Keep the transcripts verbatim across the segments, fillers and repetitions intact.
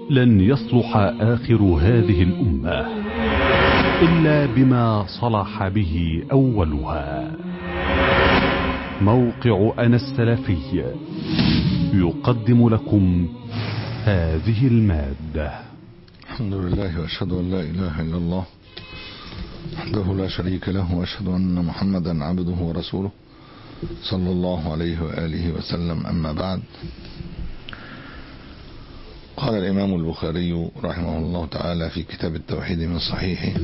لن يصلح آخر هذه الأمة إلا بما صلح به أولها. موقع أنا السلفي يقدم لكم هذه المادة. الحمد لله وأشهد أن لا إله إلا الله وحده لا شريك له، وأشهد أن محمدا عبده ورسوله صلى الله عليه وآله وسلم. أما بعد، قال الإمام البخاري رحمه الله تعالى في كتاب التوحيد من صحيحه: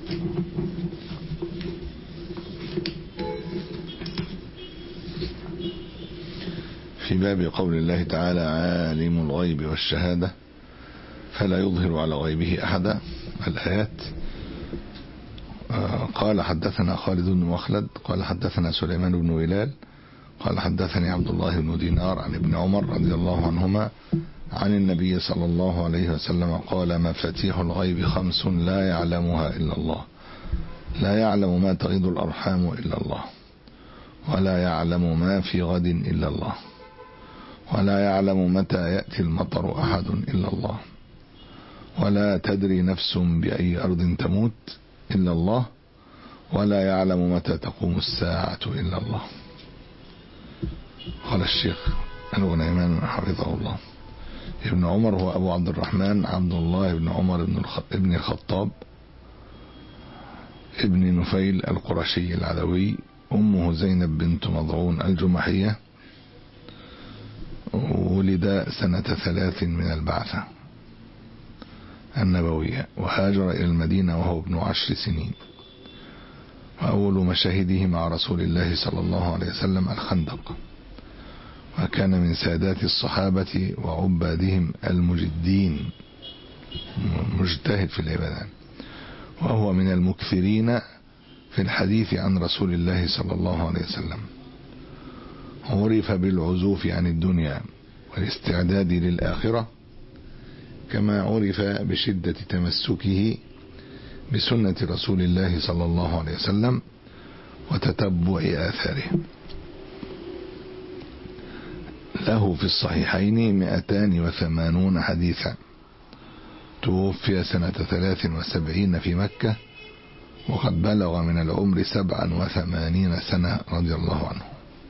في باب قول الله تعالى: عالم الغيب والشهادة فلا يظهر على غيبه أحدا، الآيات. قال: حدثنا خالد بن مخلد قال حدثنا سليمان بن هلال قال حدثني عبد الله بن دينار عن ابن عمر رضي الله عنهما عن النبي صلى الله عليه وسلم قال: مفاتيح الغيب خمس لا يعلمها إلا الله، لا يعلم ما تغيض الأرحام إلا الله، ولا يعلم ما في غد إلا الله، ولا يعلم متى يأتي المطر أحد إلا الله، ولا تدري نفس بأي أرض تموت إلا الله، ولا يعلم متى تقوم الساعة إلا الله. قال الشيخ الغنيمان حفظه الله: ابن عمر هو أبو عبد الرحمن عبد الله بن عمر بن الخطاب ابن نفيل القرشي العدوي، أمه زينب بنت مضعون الجمحية، ولد سنة ثلاث من البعثة النبوية، وهاجر إلى المدينة وهو ابن عشر سنين. وأول مشاهده مع رسول الله صلى الله عليه وسلم الخندق، وكان من سادات الصحابة وعبادهم المجدين، مجتهد في العبادات، وهو من المكثرين في الحديث عن رسول الله صلى الله عليه وسلم. عرف بالعزوف عن الدنيا والاستعداد للآخرة، كما عرف بشدة تمسكه بسنة رسول الله صلى الله عليه وسلم وتتبع آثاره. له في الصحيحين مئتان وثمانون حديثا. توفي سنة ثلاث وسبعين في مكة، وقد بلغ من العمر سبعا وثمانين سنة رضي الله عنه.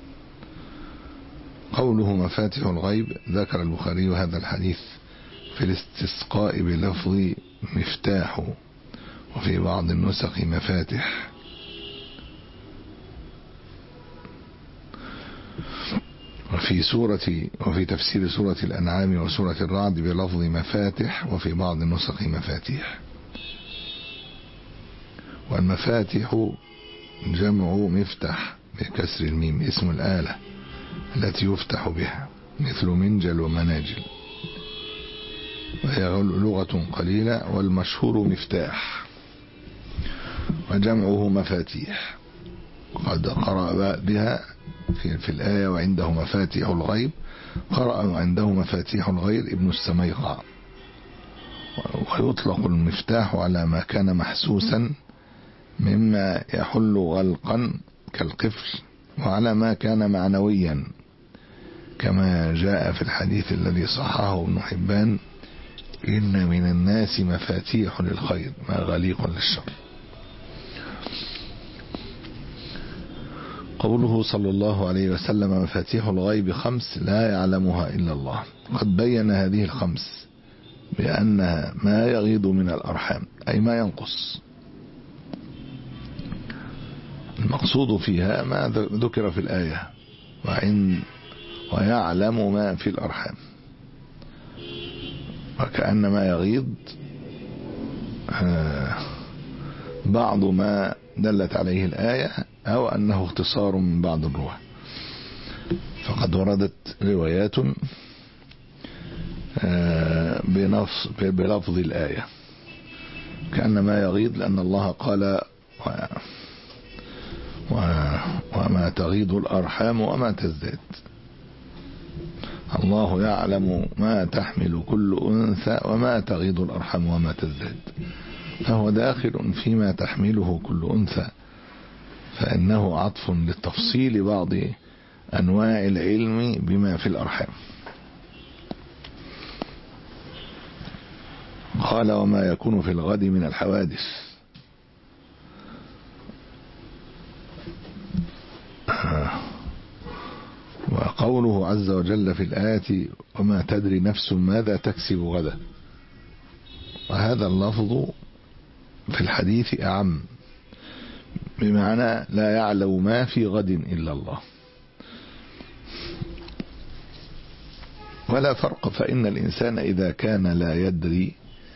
قوله مفاتيح الغيب، ذكر البخاري هذا الحديث في الاستسقاء بلفظ مفتاح، وفي بعض النسخ مفاتح، وفي سورة وفي تفسير سورة الأنعام وسورة الرعد بلفظ مفاتح، وفي بعض النسخ مفاتيح. والمفاتح جمع مفتح بكسر الميم، اسم الآلة التي يفتح بها، مثل منجل ومناجل، وهي لغة قليلة. والمشهور مفتاح، وجمعه مفاتيح. قد قرأ بها في, في الآية: وعنده مفاتيح الغيب. قرأ عنده مفاتيح الغيب ابن السميقع. ويطلق المفتاح على ما كان محسوسا مما يحل غلقا كالقفل، وعلى ما كان معنويا، كما جاء في الحديث الذي صححه ابن حبان: إن من الناس مفاتيح للخير ما غليق للشر. قوله صلى الله عليه وسلم: مفاتيح الغيب خمس لا يعلمها إلا الله، قد بين هذه الخمس بأنها ما يغيض من الأرحام، أي ما ينقص. المقصود فيها ما ذكر في الآية: وعن ويعلم ما في الأرحام، وكأن ما يغيض بعض ما دلت عليه الآية، أو أنه اختصار من بعض الرواة. فقد وردت روايات بلفظ الآية، كأن ما يغيض، لأن الله قال: وما تغيض الأرحام وما تزداد. الله يعلم ما تحمل كل أنثى وما تغيض الأرحام وما تزداد، فهو داخل فيما تحمله كل أنثى، فإنه عطف للتفصيل بعض أنواع العلم بما في الأرحام. قال وما يكون في الغد من الحوادث. وقوله عز وجل في الآية وما تدري نفس ماذا تكسب غدا، وهذا اللفظ في الحديث أعم، بمعنى لا يعلم ما في غد إلا الله. ولا فرق، فإن الإنسان إذا كان لا يدري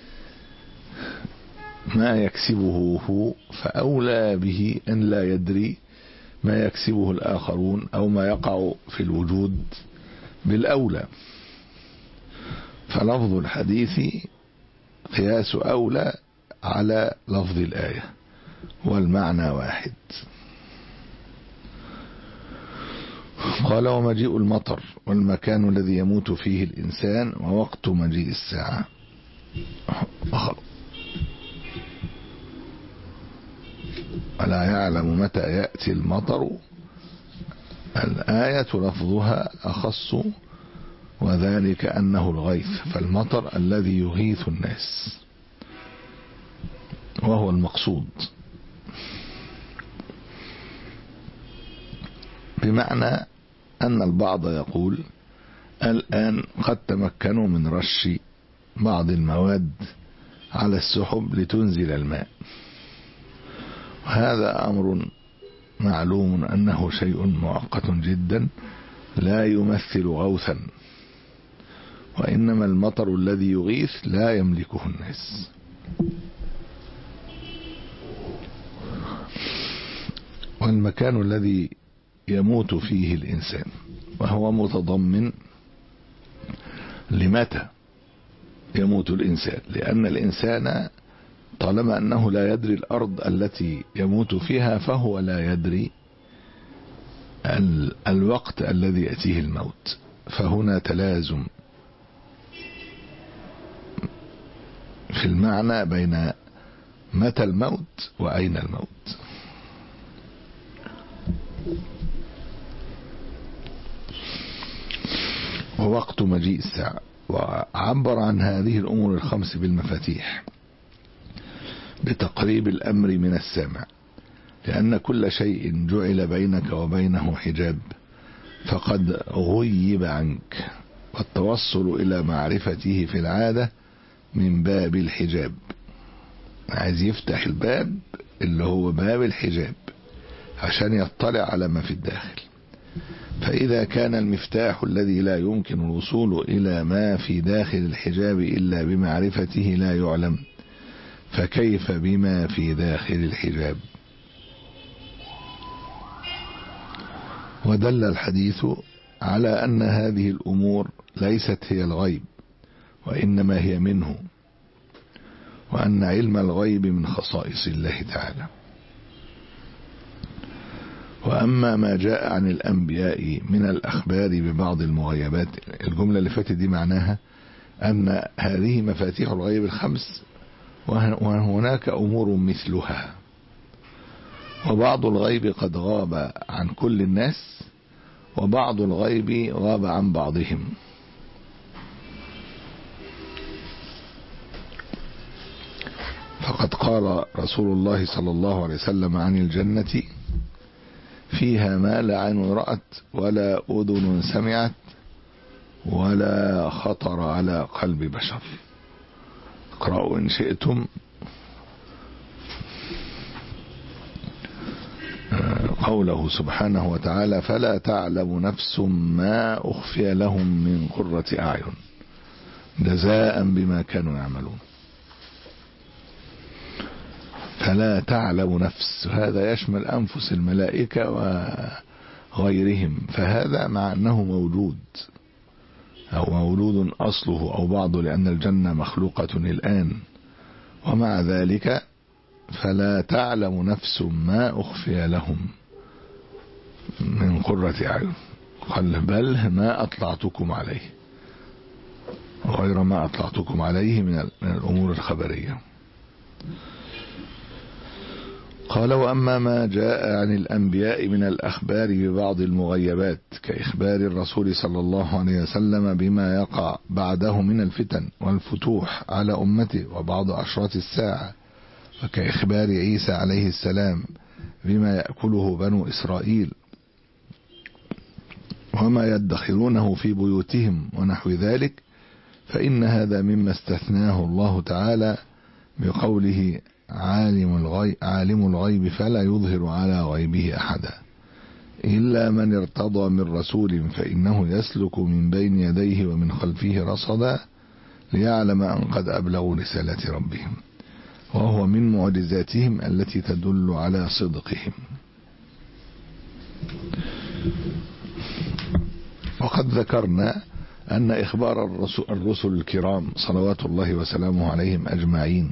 ما يكسبه هو فأولى به أن لا يدري ما يكسبه الآخرون أو ما يقع في الوجود بالأولى. فلفظ الحديث قياس أولى على لفظ الآية، والمعنى واحد. قال ومجيء المطر والمكان الذي يموت فيه الإنسان ووقت مجيء الساعة. ولا يعلم متى يأتي المطر، الآية لفظها أخص، وذلك أنه الغيث، فالمطر الذي يغيث الناس وهو المقصود، بمعنى أن البعض يقول الآن قد تمكنوا من رش بعض المواد على السحب لتنزل الماء، وهذا أمر معلوم أنه شيء مؤقت جدا لا يمثل غوثا، وإنما المطر الذي يغيث لا يملكه الناس. والمكان الذي يموت فيه الإنسان وهو متضمن لمتى يموت الإنسان، لأن الإنسان طالما أنه لا يدري الأرض التي يموت فيها فهو لا يدري الوقت الذي يأتيه الموت، فهنا تلازم في المعنى بين متى الموت وأين الموت. ووقت مجيء الساعة، وعبر عن هذه الأمور الخمس بالمفاتيح بتقريب الأمر من السامع، لأن كل شيء جعل بينك وبينه حجاب فقد غيب عنك، والتوصل إلى معرفته في العادة من باب الحجاب، عايز يفتح الباب اللي هو باب الحجاب عشان يطلع على ما في الداخل. فإذا كان المفتاح الذي لا يمكن الوصول إلى ما في داخل الحجاب إلا بمعرفته لا يعلم، فكيف بما في داخل الحجاب؟ ودل الحديث على أن هذه الأمور ليست هي الغيب، وإنما هي منه، وأن علم الغيب من خصائص الله تعالى. وأما ما جاء عن الأنبياء من الأخبار ببعض المغيبات، الجملة اللي فاتت دي معناها أن هذه مفاتيح الغيب الخمس وهناك أمور مثلها، وبعض الغيب قد غاب عن كل الناس، وبعض الغيب غاب عن بعضهم. فقد قال رسول الله صلى الله عليه وسلم عن الجنة فيها ما لا عين رأت ولا أذن سمعت ولا خطر على قلب بشر. اقرأوا إن شئتم قوله سبحانه وتعالى فلا تعلم نفس ما أخفي لهم من قرة أعين جزاء بما كانوا يعملون. فلا تعلم نفس، هذا يشمل أنفس الملائكة وغيرهم، فهذا مع أنه موجود أو مولود أصله أو بعضه، لأن الجنة مخلوقة الآن، ومع ذلك فلا تعلم نفس ما أخفي لهم من قرة أعين، قال بل ما أطلعتكم عليه، غير ما أطلعتكم عليه من الأمور الخبرية. قال: وأما ما جاء عن الأنبياء من الأخبار ببعض المغيبات كإخبار الرسول صلى الله عليه وسلم بما يقع بعده من الفتن والفتوح على أمته وبعض أشراط الساعة، وكإخبار عيسى عليه السلام بما يأكله بنو إسرائيل وما يدخرونه في بيوتهم ونحو ذلك، فإن هذا مما استثناه الله تعالى بقوله: عالم الغيب, عالم الغيب فلا يظهر على غيبه أحدا إلا من ارتضى من رسول فإنه يسلك من بين يديه ومن خلفه رصدا ليعلم أن قد أبلغوا رسالة ربهم، وهو من معجزاتهم التي تدل على صدقهم. وقد ذكرنا أن إخبار الرسل الكرام صلوات الله وسلامه عليهم أجمعين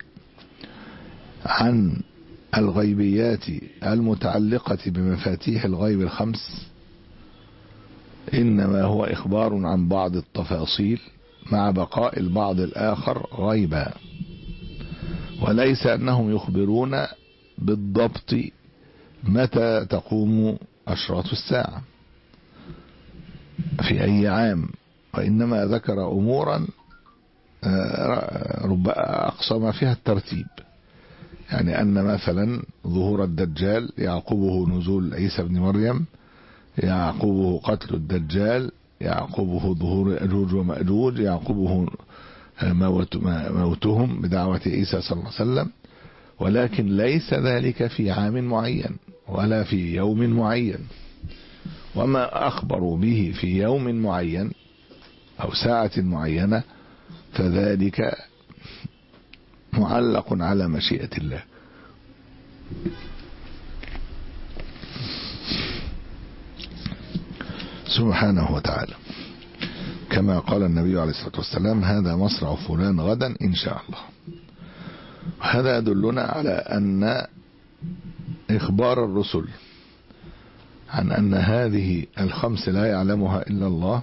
عن الغيبيات المتعلقة بمفاتيح الغيب الخمس إنما هو إخبار عن بعض التفاصيل مع بقاء البعض الآخر غيبا، وليس أنهم يخبرون بالضبط متى تقوم أشراط الساعة في أي عام، وإنما ذكر أمورا رب أقصى فيها الترتيب، يعني أن مثلا ظهور الدجال يعقبه نزول عيسى بن مريم، يعقبه قتل الدجال، يعقبه ظهور يأجوج ومأجوج، يعقبه موت موتهم بدعوة عيسى صلى الله عليه وسلم، ولكن ليس ذلك في عام معين ولا في يوم معين. وما أخبروا به في يوم معين أو ساعة معينة فذلك معلق على مشيئة الله. سبحانه وتعالى، كما قال النبي عليه الصلاة والسلام: هذا مصرع فلان غدا إن شاء الله. وهذا يدلنا على أن إخبار الرسل عن أن هذه الخمس لا يعلمها إلا الله،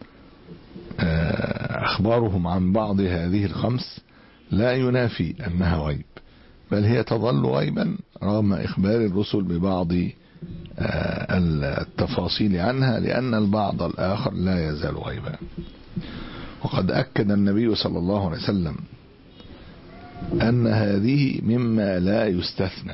أخبارهم عن بعض هذه الخمس لا ينافي أنها غيب، بل هي تظل غيبا رغم إخبار الرسل ببعض التفاصيل عنها، لأن البعض الآخر لا يزال غيبا. وقد أكد النبي صلى الله عليه وسلم أن هذه مما لا يستثنى،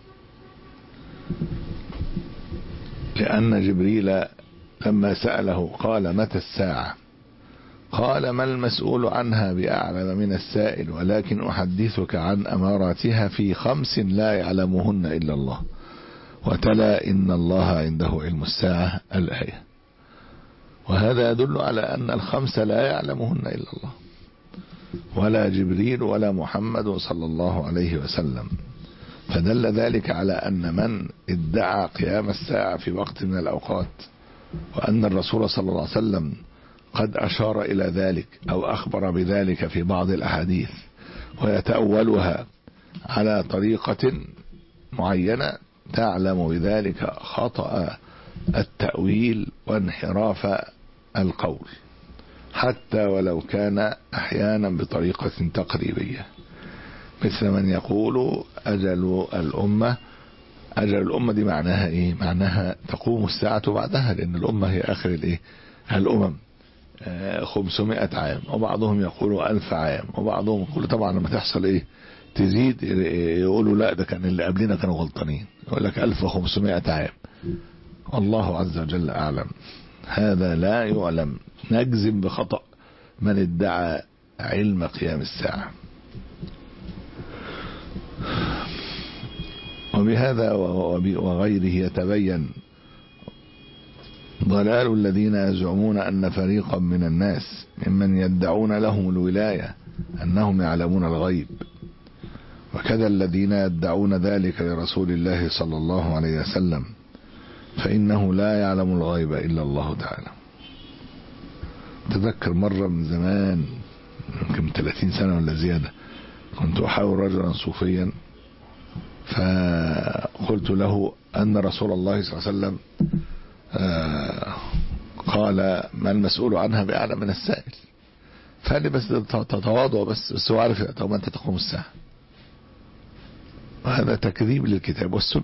لأن جبريل لما سأله قال: متى الساعة؟ قال: ما المسؤول عنها بأعلم من السائل، ولكن أحدثك عن أماراتها في خمس لا يعلمهن إلا الله. وتلا: إن الله عنده علم الساعة الآية. وهذا يدل على أن الخمس لا يعلمهن إلا الله، ولا جبريل ولا محمد صلى الله عليه وسلم. فدل ذلك على أن من ادعى قيام الساعة في وقت من الأوقات، وأن الرسول صلى الله عليه وسلم قد أشار إلى ذلك أو أخبر بذلك في بعض الأحاديث، ويتأولها على طريقة معينة، تعلم بذلك خطأ التأويل وانحراف القول، حتى ولو كان أحيانا بطريقة تقريبية، مثل من يقول أجل الأمة. أجل الأمة دي معناها إيه؟ معناها تقوم الساعة بعدها، لأن الأمة هي آخر الإيه؟ الأمم. خمسمائة عام، وبعضهم يقول ألف عام، وبعضهم يقول طبعا لما تحصل إيه تزيد يقولوا لا ده كان اللي قبلنا كانوا غلطانين، يقول لك ألف وخمسمائة عام. والله عز وجل أعلم، هذا لا يعلم. نجزم بخطأ من ادعى علم قيام الساعة. وبهذا وغيره يتبين ضلال الذين يزعمون أن فريقا من الناس ممن يدعون لهم الولاية أنهم يعلمون الغيب، وكذا الذين يدعون ذلك لرسول الله صلى الله عليه وسلم، فإنه لا يعلم الغيب إلا الله تعالى. تذكر مرة من زمان يمكن ثلاثين سنة ولا زيادة، كنت أحاور رجلا صوفيا، فقلت له أن رسول الله صلى الله عليه وسلم قال: ما المسؤول عنها بأعلم من السائل. فقال لي: بس تتواضع، بس بس هو عارف طب ما أنت تقوم الساعة. وهذا تكذيب للكتاب والسنة.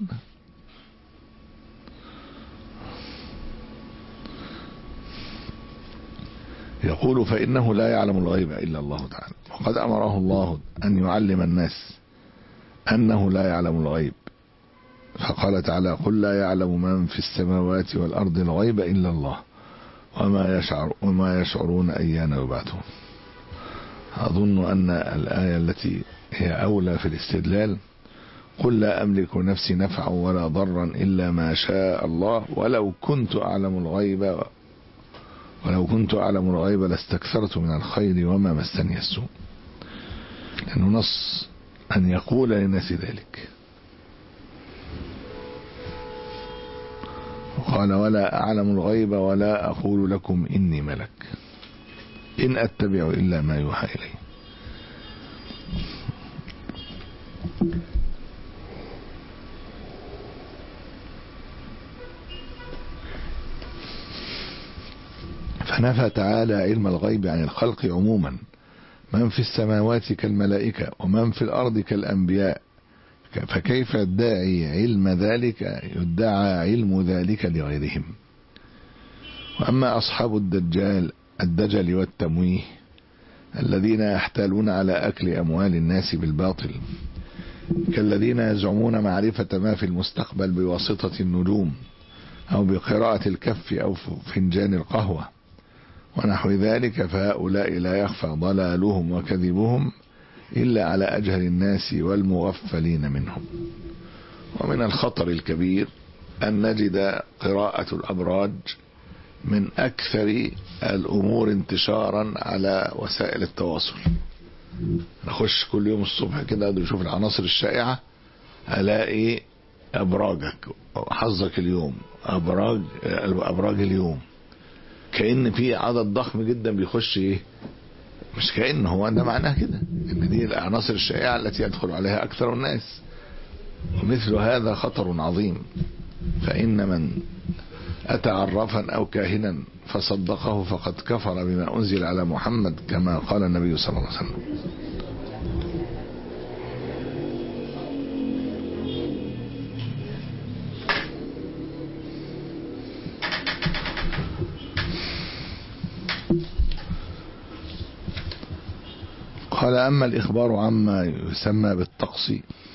يقول فإنه لا يعلم الغيب إلا الله تعالى، وقد أمره الله أن يعلم الناس أنه لا يعلم الغيب، فقال تعالى قل لا يعلم من في السماوات والأرض الغيب إلا الله وما يشعر وما يشعرون أيان يبعثون. أظن أن الآية التي هي أولى في الاستدلال قل لا أملك نفسي نفعا ولا ضرا إلا ما شاء الله ولو كنت أعلم الغيب ولو كنت أعلم الغيب لاستكثرت من الخير وما مسني السوء، لأنه نص أن يقول للناس ذلك. وقال ولا أعلم الغيب ولا أقول لكم إني ملك إن أتبع إلا ما يوحى إلي. فنفى تعالى علم الغيب عن الخلق عموما، من في السماوات كالملائكة ومن في الأرض كالأنبياء، فكيف يدعي علم ذلك يدعى علم ذلك لغيرهم. وأما أصحاب الدجال الدجل والتمويه الذين يحتالون على أكل أموال الناس بالباطل، كالذين يزعمون معرفة ما في المستقبل بواسطة النجوم أو بقراءة الكف أو فنجان القهوة ونحو ذلك، فهؤلاء لا يخفى ضلالهم وكذبهم إلا على أجهل الناس والمغفلين منهم. ومن الخطر الكبير أن نجد قراءة الأبراج من أكثر الأمور انتشارا على وسائل التواصل. نخش كل يوم الصبح كده نشوف العناصر الشائعة، ألاقي أبراجك حظك اليوم، أبراج أبراج اليوم، كأن في عدد ضخم جدا بيخش إيه، مش كأن هو ده معناه كده إن دي العناصر الشائعة التي يدخل عليها أكثر الناس. ومثل هذا خطر عظيم، فإن من أتى عرافا أو كاهنا فصدقه فقد كفر بما أنزل على محمد كما قال النبي صلى الله عليه وسلم. قال أما الإخبار عما يسمى بالطقس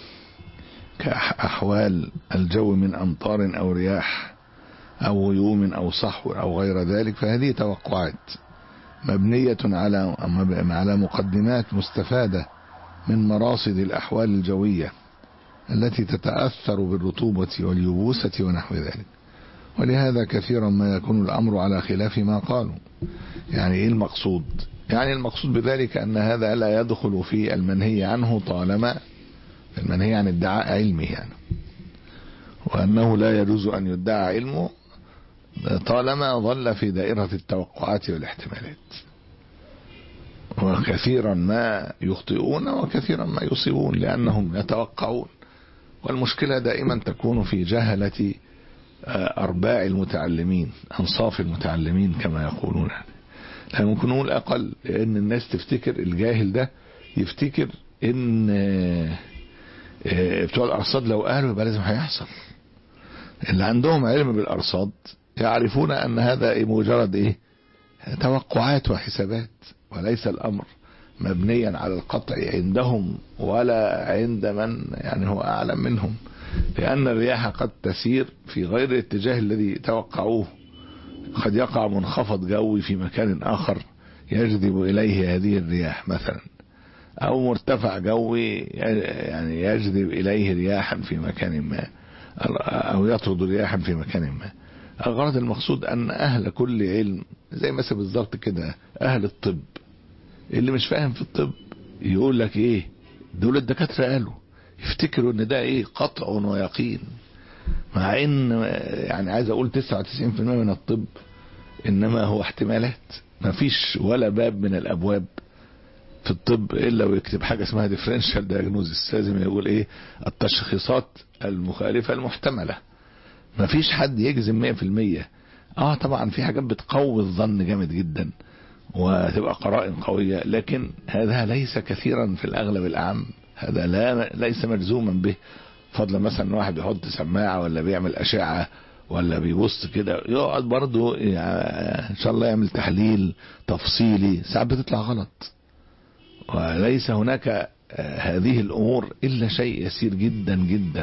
كأحوال الجو من أمطار أو رياح أو غيوم أو صحو أو غير ذلك، فهذه توقعات مبنية على على مقدمات مستفادة من مراصد الأحوال الجوية التي تتأثر بالرطوبة واليبوسة ونحو ذلك. ولهذا كثيرا ما يكون الأمر على خلاف ما قالوا. يعني إيه المقصود؟ يعني المقصود بذلك أن هذا لا يدخل في المنهي عنه طالما المنهي عن ادعاء علمه، يعني وأنه لا يجوز أن يدعى علمه طالما ظل في دائرة التوقعات والاحتمالات. وكثيرا ما يخطئون وكثيرا ما يصيبون لأنهم يتوقعون، والمشكلة دائما تكون في جهلة أرباع المتعلمين، أنصاف المتعلمين كما يقولون. لا ممكن نقول أقل، لأن الناس تفتكر الجاهل ده يفتكر إن بتوع الأرصاد لو قالوا يبقى لازم هيحصل. اللي عندهم علم بالأرصاد يعرفون أن هذا مجرد إيه توقعات وحسابات، وليس الأمر مبنيا على القطع عندهم ولا عند من يعني هو أعلم منهم، لأن الرياح قد تسير في غير الاتجاه الذي توقعوه. قد يقع منخفض جوي في مكان آخر يجذب إليه هذه الرياح مثلا، أو مرتفع جوي يعني يجذب إليه رياحا في مكان ما، أو يطرد رياحا في مكان ما. الغرض المقصود أن أهل كل علم زي مثلا بالضبط كده أهل الطب، اللي مش فاهم في الطب يقول لك إيه دول الدكاترة قالوا، يفتكروا ان ده ايه قطع ويقين، مع ان يعني عايز اقول تسعة وتسعين بالمئة من الطب انما هو احتمالات. ما فيش ولا باب من الابواب في الطب الا ويكتب حاجة اسمها ديفرنشال دايجنوزيس، لازم يقول ايه التشخيصات المخالفة المحتملة. ما فيش حد يجزم مئة في المئة. اه طبعا في حاجات بتقوي الظن جامد جدا وتبقى قرائن قوية، لكن هذا ليس كثيرا في الاغلب العام. هذا لا ليس ملزوما به، فضلا مثلا واحد بيحط سماعة ولا بيعمل أشعة ولا بيبص كده يقعد برضه يعني إن شاء الله يعمل تحليل تفصيلي، ساعات بتطلع غلط. وليس هناك هذه الأمور إلا شيء يسير جدا جدا.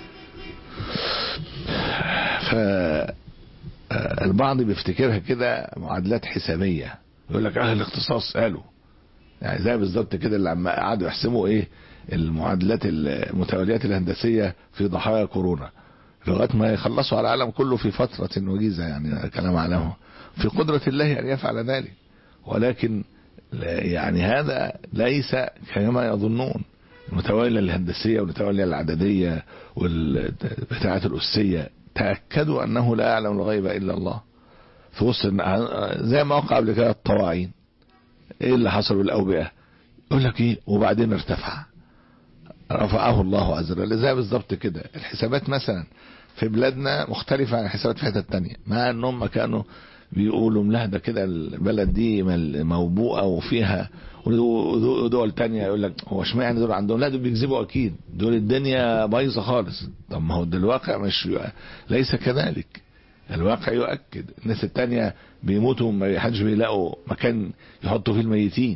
فالبعض بيفتكرها كده معادلات حسابية، يقول لك أهل الاختصاص قالوا، يعني زي بالظبط كده اللي عم قعدوا يحسبوا إيه المعادلات المتواليات الهندسية في ضحايا كورونا لغاية ما يخلصوا على العالم كله في فترة وجيزة، يعني كلام علمه في قدرة الله أن يفعل ذلك. ولكن يعني هذا ليس كما يظنون. المتوالية الهندسية والمتوالية العددية والبتاعة الأسية تأكدوا أنه لا يعلم الغيب إلا الله. في وسط زي ما وقع قبل كده الطواعين، إيه اللي حصل بالأوبئة؟ يقول لك إيه وبعدين ارتفع، رفعه الله عز وجل. زي بالظبط كده الحسابات مثلا في بلادنا مختلفة عن الحسابات في حتة تانية، مع أنهم كانوا بيقولوا لا ده كده البلد دي موبوءة وفيها، ودول تانية يقول لك هو اشمعنى دول عندهم؟ لا دول بيكذبوا اكيد، دول الدنيا بايظة خالص. طب ما هو ده الواقع مش ليس كذلك. الواقع يؤكد الناس التانية بيموتوا ما حدش بيلاقوا مكان يحطوا فيه الميتين،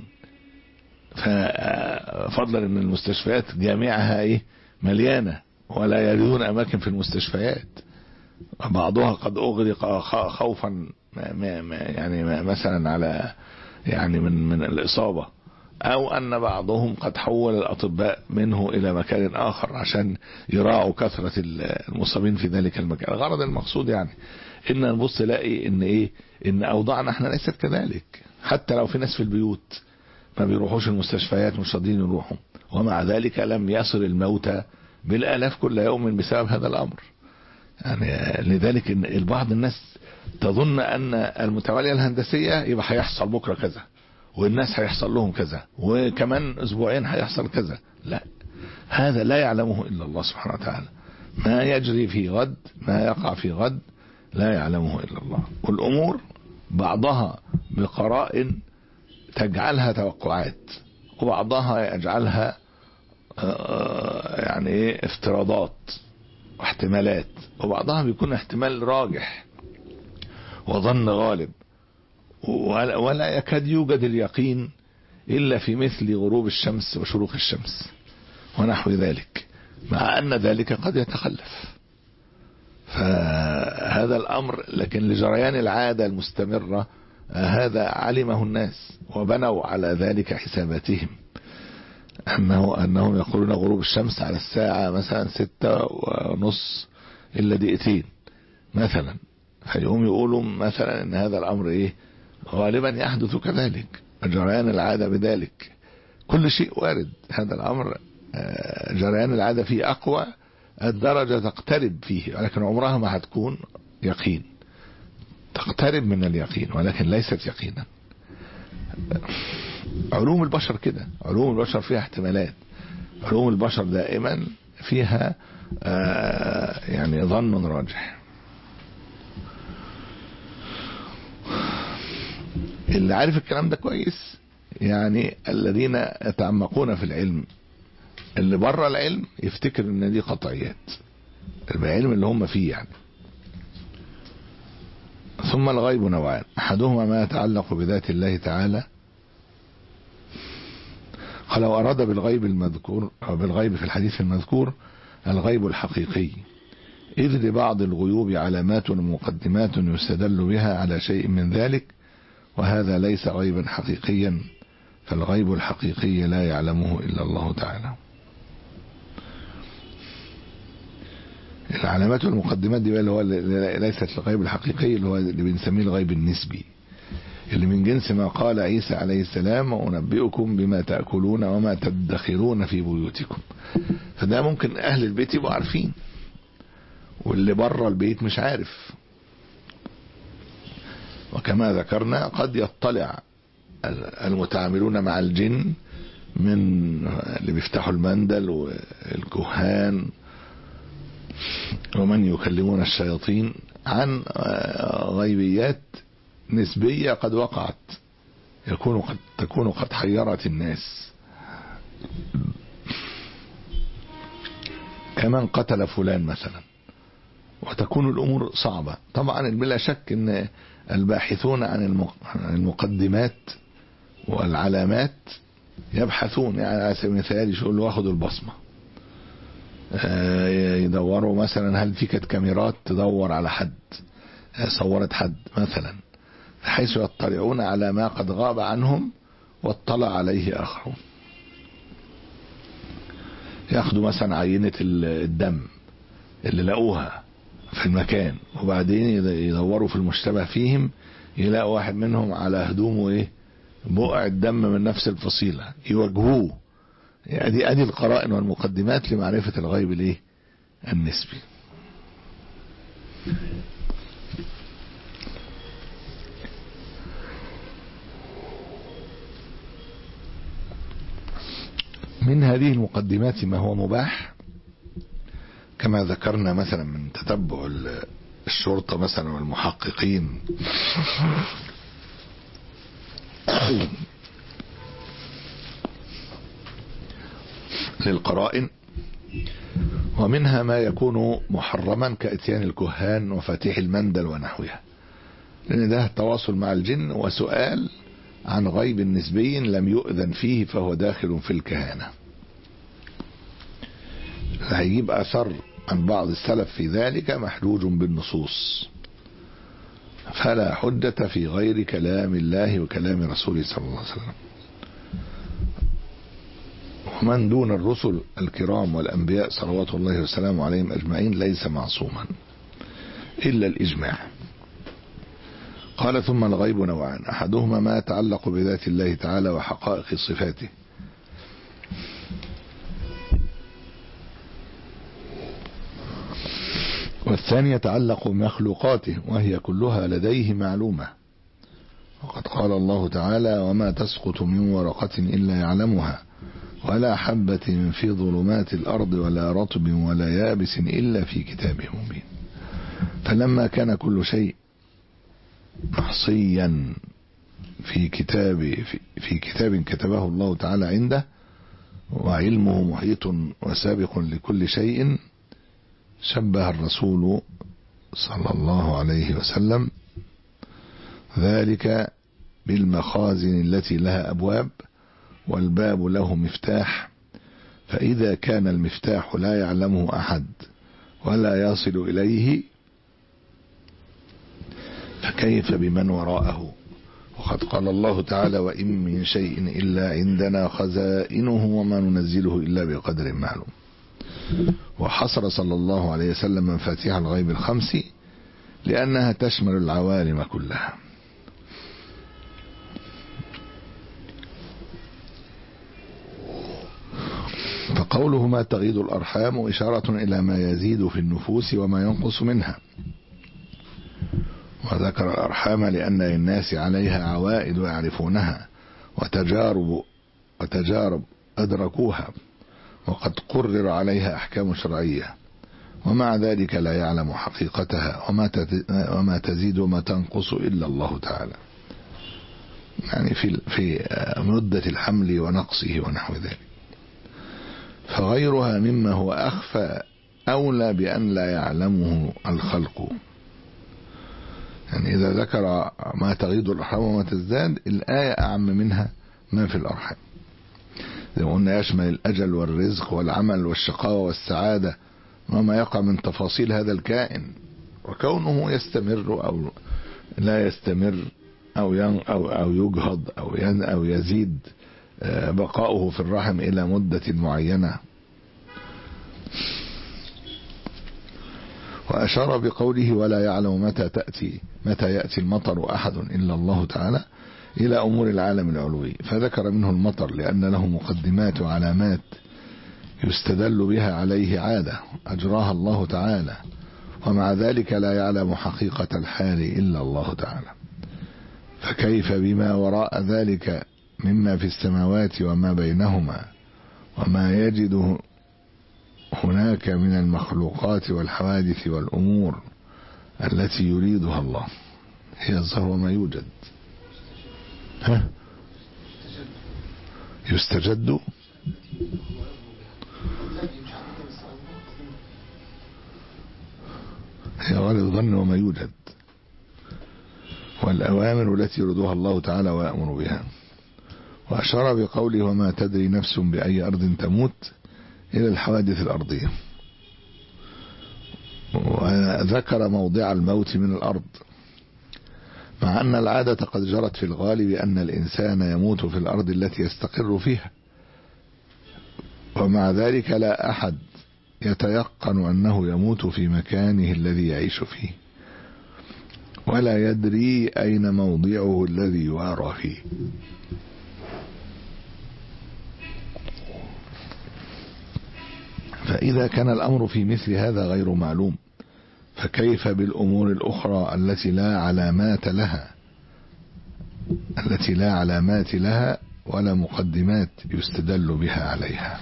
ففضلا ان المستشفيات جامعها ايه مليانة ولا يريدون اماكن في المستشفيات، بعضها قد اغرق خوفا ما ما يعني ما مثلا على يعني من من الإصابة، أو أن بعضهم قد حول الأطباء منه إلى مكان آخر عشان يراعوا كثرة المصابين في ذلك المكان. الغرض المقصود يعني إن نبص لاقي إن إيه إن أوضاعنا إحنا ليست كذلك. حتى لو في ناس في البيوت ما بيروحوش المستشفيات مش راضيين يروحوا، ومع ذلك لم يصل الموتى بالآلاف كل يوم بسبب هذا الأمر. يعني لذلك إن البعض الناس تظن أن المتوالية الهندسية يبقى هيحصل بكرة كذا والناس هيحصل لهم كذا وكمان أسبوعين هيحصل كذا. لا، هذا لا يعلمه إلا الله سبحانه وتعالى. ما يجري في غد، ما يقع في غد لا يعلمه إلا الله. والأمور بعضها بقرائن تجعلها توقعات، وبعضها يجعلها يعني ايه افتراضات واحتمالات، وبعضها بيكون احتمال راجح وظن غالب، ولا يكاد يوجد اليقين إلا في مثل غروب الشمس وشروق الشمس ونحو ذلك، مع أن ذلك قد يتخلف. فهذا الأمر لكن لجريان العادة المستمرة هذا علمه الناس وبنوا على ذلك حساباتهم، أنه أنهم يقولون غروب الشمس على الساعة مثلا ستة ونص إلا دقيقتين مثلا، فاليوم يقولوا مثلا أن هذا الأمر إيه غالبا يحدث كذلك، جريان العادة بذلك. كل شيء وارد. هذا الأمر جريان العادة فيه أقوى الدرجة تقترب فيه، ولكن عمرها ما هتكون يقين، تقترب من اليقين ولكن ليست يقينا. علوم البشر كده، علوم البشر فيها احتمالات، علوم البشر دائما فيها آه يعني ظن راجح. اللي عارف الكلام ده كويس يعني الذين يتعمقون في العلم، اللي بره العلم يفتكر ان دي قطعيات العلم اللي هم فيه يعني. ثم الغيب نوعان، احدهما ما يتعلق بذات الله تعالى، لو أراد بالغيب المذكور أو بالغيب في الحديث المذكور الغيب الحقيقي، إذ لبعض الغيوب علامات ومقدمات يستدل بها على شيء من ذلك، وهذا ليس غيبا حقيقيا، فالغيب الحقيقي لا يعلمه إلا الله تعالى. العلامات والمقدمات دي اللي هو ليست الغيب الحقيقي، اللي هو اللي بنسميه الغيب النسبي، اللي من جنس ما قال عيسى عليه السلام وأنبئكم بما تأكلون وما تدخرون في بيوتكم. فده ممكن أهل البيت يبقوا عارفين واللي بره البيت مش عارف. وكما ذكرنا قد يطلع المتعاملون مع الجن من اللي بيفتحوا المندل والكهان ومن يكلمون الشياطين عن غيبيات نسبية قد وقعت، يكون قد تكون قد حيرت الناس. كمان قتل فلان مثلا، وتكون الأمور صعبة. طبعا بلا شك أن الباحثون عن المقدمات والعلامات يبحثون، يعني على سبيل المثال يقول له واخد البصمة، يدوروا مثلا هل في كانت كاميرات تدور على حد صورت حد مثلا، بحيث يطلعون على ما قد غاب عنهم واطلع عليه آخرون. ياخدوا مثلا عينة الدم اللي لقوها في المكان، وبعدين يدوروا في المشتبه فيهم، يلاقوا واحد منهم على هدومه ايه بقع الدم من نفس الفصيلة، يواجهوه. يعني ادي القرائن والمقدمات لمعرفة الغيب الايه النسبي. من هذه المقدمات ما هو مباح كما ذكرنا مثلا من تتبع الشرطة مثلا والمحققين للقرائن، ومنها ما يكون محرما كاتيان الكهان وفاتيح المندل ونحوها، لأن ده التواصل مع الجن وسؤال عن غيب نسبي لم يؤذن فيه فهو داخل في الكهانة. هيجيب أثر عن بعض السلف في ذلك محجوج بالنصوص، فلا حجة في غير كلام الله وكلام رسوله صلى الله عليه وسلم. ومن دون الرسل الكرام والأنبياء صلوات الله وسلامه عليهم أجمعين ليس معصوما إلا الإجماع. قال ثم الغيب نوعان، أحدهما ما يتعلق بذات الله تعالى وحقائق صفاته، والثاني يتعلق بمخلوقاته وهي كلها لديه معلومة. وقد قال الله تعالى وما تسقط من ورقة إلا يعلمها ولا حبة في ظلمات الأرض ولا رطب ولا يابس إلا في كتاب مبين. فلما كان كل شيء محصيا في كتاب في, في كتاب كتبه الله تعالى عنده، وعلمه محيط وسابق لكل شيء، شبه الرسول صلى الله عليه وسلم ذلك بالمخازن التي لها أبواب والباب له مفتاح، فإذا كان المفتاح لا يعلمه أحد ولا يصل إليه فكيف بمن وراءه؟ وقد قال الله تعالى وإن من شيء إلا عندنا خزائنه وما ننزله إلا بقدر معلوم. وحصر صلى الله عليه وسلم مفاتيح الغيب الخمس لأنها تشمل العوالم كلها. فقوله ما تغيض الأرحام إشارة إلى ما يزيد في النفوس وما ينقص منها، وذكر الأرحام لأن للناس عليها عوائد يعرفونها وتجارب وتجارب أدركوها، وقد قرر عليها أحكام شرعية، ومع ذلك لا يعلم حقيقتها وما تزيد وما تنقص إلا الله تعالى، يعني في في مدة الحمل ونقصه ونحو ذلك. فغيرها مما هو أخفى أولى بأن لا يعلمه الخلق. يعني إذا ذكر ما تغيض الأرحام وما تزداد، الآية أعم منها ما في الأرحام، زي ما قلنا يشمل الأجل والرزق والعمل والشقاوة والسعادة وما يقع من تفاصيل هذا الكائن، وكونه يستمر أو لا يستمر أو أو أو يجهض أو أو يزيد بقاؤه في الرحم إلى مدة معينة. وأشار بقوله ولا يعلم متى تأتي متى يأتي المطر أحد إلا الله تعالى إلى أمور العالم العلوي، فذكر منه المطر لأن له مقدمات وعلامات يستدل بها عليه عادة أجراها الله تعالى، ومع ذلك لا يعلم حقيقة الحال إلا الله تعالى. فكيف بما وراء ذلك مما في السماوات وما بينهما وما يجد هناك من المخلوقات والحوادث والأمور التي يريدها الله، هي الظهر وما يوجد. ها؟ يستجد غالب الظن وما يوجد، والأوامر التي يريدها الله تعالى ويأمر بها. وأشار بقوله وما تدري نفس بأي أرض تموت إلى الحوادث الأرضية، وذكر موضع الموت من الأرض، مع أن العادة قد جرت في الغالب أن الإنسان يموت في الأرض التي يستقر فيها، ومع ذلك لا أحد يتيقن أنه يموت في مكانه الذي يعيش فيه، ولا يدري أين موضعه الذي يوارى فيه. فإذا كان الأمر في مثل هذا غير معلوم، فكيف بالأمور الأخرى التي لا علامات لها التي لا علامات لها ولا مقدمات يستدل بها عليها.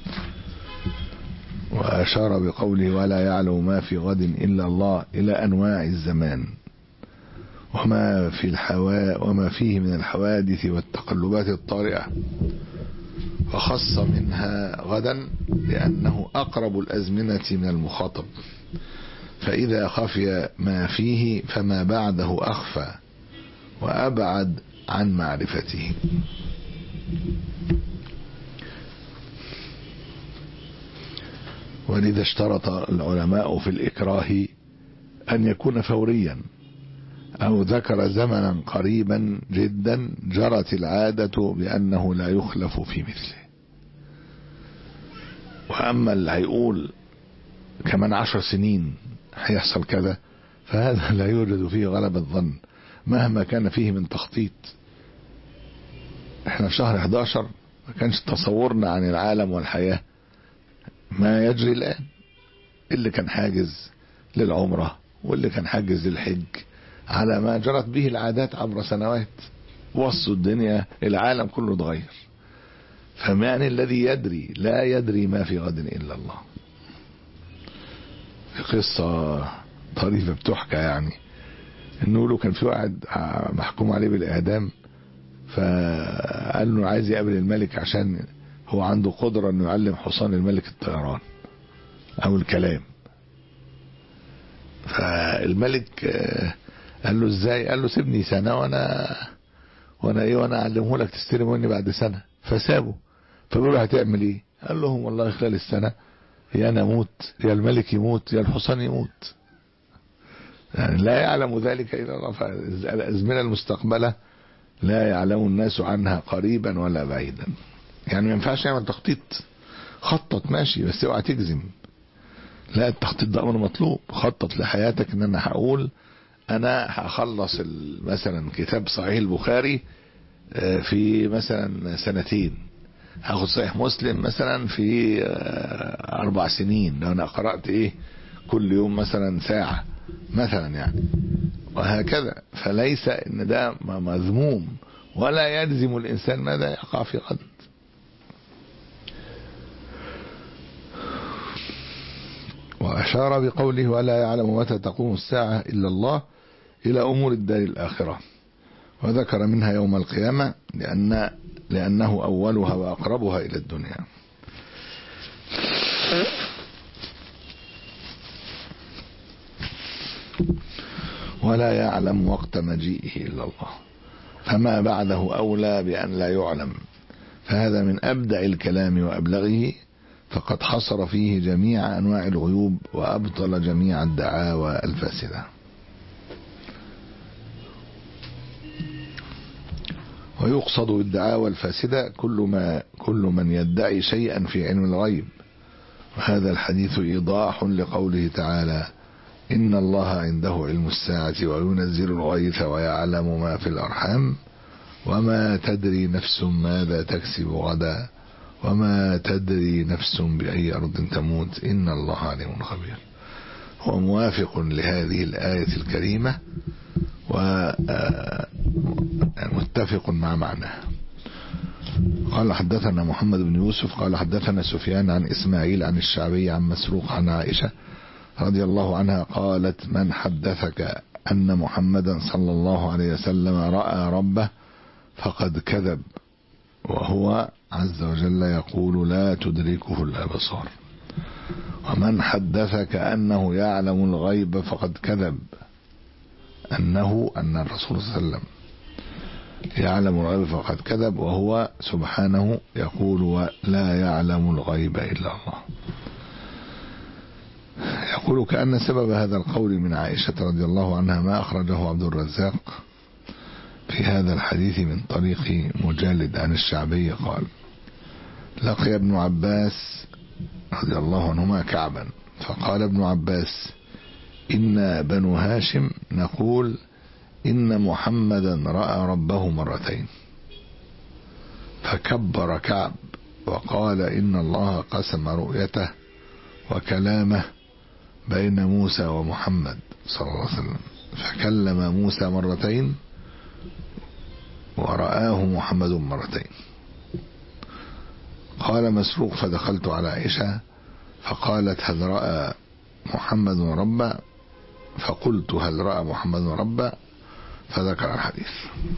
وأشار بقوله ولا يعلم ما في غد إلا الله إلى أنواع الزمان وما في الحوا وما فيه من الحوادث والتقلبات الطارئة، وخص منها غدا لأنه أقرب الأزمنة من المخاطب، فإذا خفي ما فيه فما بعده أخفى وأبعد عن معرفته. ولذا اشترط العلماء في الإكراه أن يكون فوريا، أو ذكر زمنا قريبا جدا جرت العادة بأنه لا يخلف في مثله. وأما اللي هيقول كمان عشر سنين هيحصل كذا، فهذا لا يوجد فيه غلب الظن مهما كان فيه من تخطيط. احنا في شهر احد عشر ما كانش تصورنا عن العالم والحياة ما يجري الآن. اللي كان حاجز للعمرة واللي كان حاجز للحج على ما جرت به العادات عبر سنوات، وصوا الدنيا، العالم كله اتغير. فمن الذي يدري؟ لا يدري ما في غد إلا الله. في قصة طريفة بتحكى يعني، انه له كان في واحد محكوم عليه بالإعدام، فقال له عايز يقابل الملك عشان هو عنده قدرة انه يعلم حصان الملك الطيران او الكلام. فالملك قال له ازاي؟ قال له سيبني سنة وانا وانا ايه وانا اعلمه لك تستلم مني بعد سنة. فسابه. فبيقول له هتعمل ايه؟ قال لهم والله خلال السنة يا انا اموت يا الملك يموت يا الحصان يموت. يعني لا يعلم ذلك الا الله. فالازمنة المستقبلة لا يعلم الناس عنها قريبا ولا بعيدا. يعني ما ينفعش يعمل تخطيط. خطط ماشي بس اوعى تجزم. لا، التخطيط ده امر مطلوب. خطط لحياتك ان انا هقول انا هخلص مثلا كتاب صحيح البخاري في مثلا سنتين، هاخد صحيح مسلم مثلا في اربع سنين لو انا قرأت ايه كل يوم مثلا ساعة مثلا يعني، وهكذا. فليس ان ده مذموم، ولا يلزم الانسان ماذا يقع في غد. وأشار بقوله ولا يعلم متى تقوم الساعة إلا الله إلى أمور الدار الآخرة، وذكر منها يوم القيامة لأن لأنه أولها وأقربها إلى الدنيا. ولا يعلم وقت مجيئه إلا الله، فما بعده أولى بأن لا يعلم، فهذا من أبدع الكلام وأبلغه، فقد حصر فيه جميع أنواع الغيوب وأبطل جميع الدعاوى الفاسدة. ويقصد بالدعاوى الفاسدة كل ما كل من يدعي شيئا في علم الغيب، وهذا الحديث إيضاح لقوله تعالى إن الله عنده علم الساعة وينزل الغيث ويعلم ما في الأرحام وما تدري نفس ماذا تكسب غدا وما تدري نفس بأي أرض تموت إن الله عليم خبير. هو موافق لهذه الآية الكريمة ومتفق مع معناها. قال حدثنا محمد بن يوسف قال حدثنا سفيان عن إسماعيل عن الشعبي عن مسروق عن عائشة رضي الله عنها قالت من حدثك أن محمدا صلى الله عليه وسلم رأى ربه فقد كذب، وهو عز وجل يقول لا تدركه الأبصار. ومن حدث كأنه يعلم الغيب فقد كذب. أنه أن الرسول صلى الله عليه وسلم يعلم الغيب فقد كذب، وهو سبحانه يقول لا يعلم الغيب إلا الله. يقول كأن سبب هذا القول من عائشة رضي الله عنها ما أخرجه عبد الرزاق في هذا الحديث من طريق مجالد عن الشعبي قال: لقي ابن عباس رضي الله عنهما كعبا فقال ابن عباس: إن بنو هاشم نقول إن محمدا رأى ربه مرتين. فكبر كعب وقال: إن الله قسم رؤيته وكلامه بين موسى ومحمد صلى الله عليه وسلم، فكلم موسى مرتين ورآه محمد مرتين. قال مسروق: فدخلت على عائشة فقالت: هل رأى محمد ربا؟ فقلت: هل رأى محمد ربا؟ فذكر الحديث.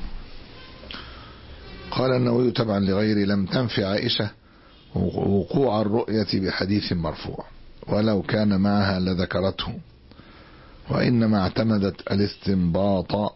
قال النووي تبعا لغير: لم تنفع عائشة وقوع الرؤية بحديث مرفوع، ولو كان معها لذكرته، وإنما اعتمدت الاستنباط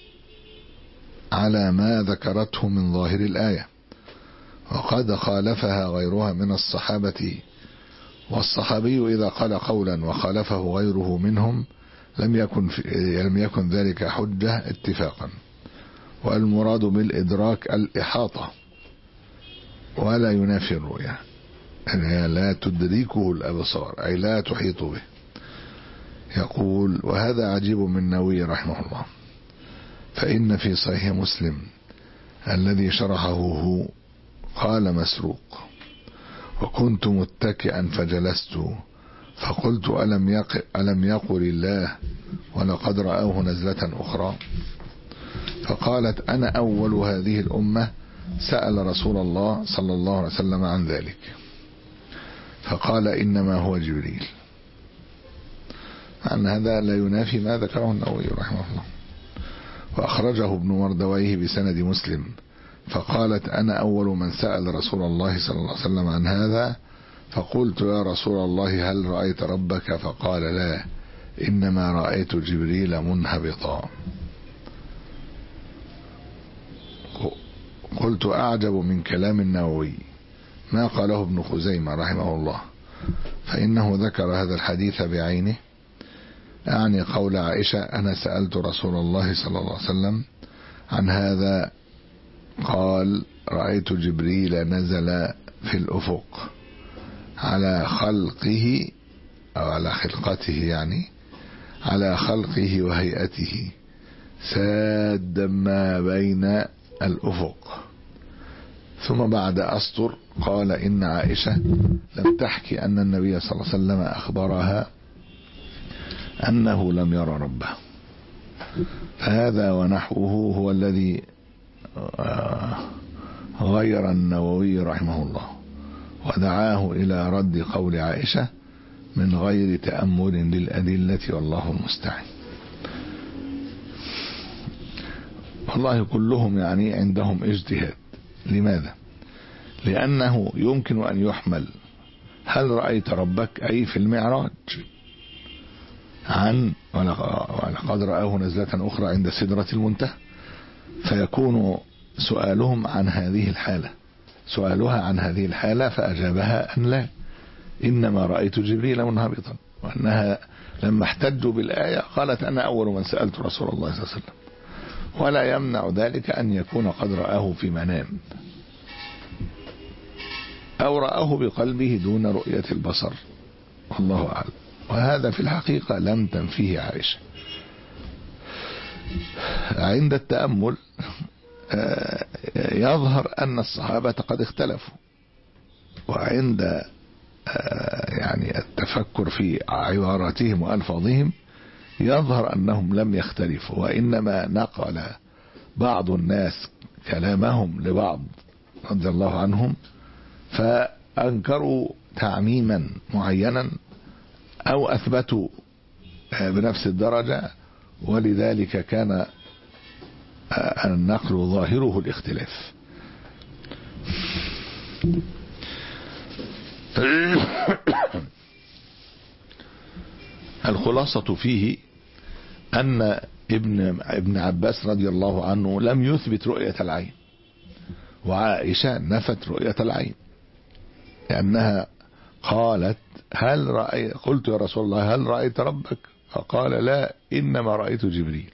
على ما ذكرته من ظاهر الآية، وقد خالفها غيرها من الصحابة، والصحابي إذا قال قولا وخالفه غيره منهم لم يكن, في لم يكن ذلك حجة اتفاقا. والمراد بالإدراك الإحاطة ولا ينافي الرؤية، يعني لا تدركه الأبصار أي لا تحيط به. يقول: وهذا عجيب من النووي رحمه الله، فإن في صحيح مسلم الذي شرحه هو قال مسروق: وكنت متكئا فجلست فقلت: ألم يقل, ألم يقل الله ولقد رآه نزلة أخرى؟ فقالت: أنا أول هذه الأمة سأل رسول الله صلى الله عليه وسلم عن ذلك، فقال: إنما هو جبريل. عن هذا لا ينافي ما ذكره النووي رحمه الله. وأخرجه ابن مردويه بسند مسلم فقالت: أنا أول من سأل رسول الله صلى الله عليه وسلم عن هذا، فقلت: يا رسول الله هل رأيت ربك؟ فقال: لا، إنما رأيت جبريل منهبطا. قلت: أعجب من كلام النووي ما قاله ابن خزيمة رحمه الله، فإنه ذكر هذا الحديث بعينه، أعني قول عائشة: أنا سألت رسول الله صلى الله عليه وسلم عن هذا قال: رأيت جبريل نزل في الأفق على خلقه أو على خلقته، يعني على خلقه وهيئته ساد ما بين الأفق. ثم بعد أسطر قال: إن عائشة لم تحكي أن النبي صلى الله عليه وسلم أخبرها أنه لم يرى ربه. فهذا ونحوه هو الذي غير النووي رحمه الله ودعاه إلى رد قول عائشة من غير تأمل للأدلة، والله المستعان. والله كلهم يعني عندهم اجتهاد. لماذا؟ لأنه يمكن أن يحمل هل رأيت ربك أي في المعراج عن ولقد رآه نزلة أخرى عند سدرة المنتهى، فيكون سؤالهم عن هذه الحالة سؤالها عن هذه الحالة فأجابها أن لا، إنما رأيت جبريل منهبطا، وأنها لما احتجوا بالآية قالت: أنا أول من سألت رسول الله صلى الله عليه وسلم. ولا يمنع ذلك أن يكون قد رآه في منام أو رآه بقلبه دون رؤية البصر، والله أعلم. وهذا في الحقيقة لم تنفيه عائشة. عند التأمل يظهر أن الصحابة قد اختلفوا، وعند يعني التفكر في عباراتهم وألفاظهم يظهر أنهم لم يختلفوا، وإنما نقل بعض الناس كلامهم لبعض رضي الله عنهم فأنكروا تعميما معينا أو أثبتوا بنفس الدرجة، ولذلك كان النقل ظاهره الاختلاف. الخلاصة فيه أن ابن ابن عباس رضي الله عنه لم يثبت رؤية العين، وعائشة نفت رؤية العين، لأنها قالت هل رأيت قلت يا رسول الله هل رأيت ربك؟ فقال لا إنما رأيت جبريل.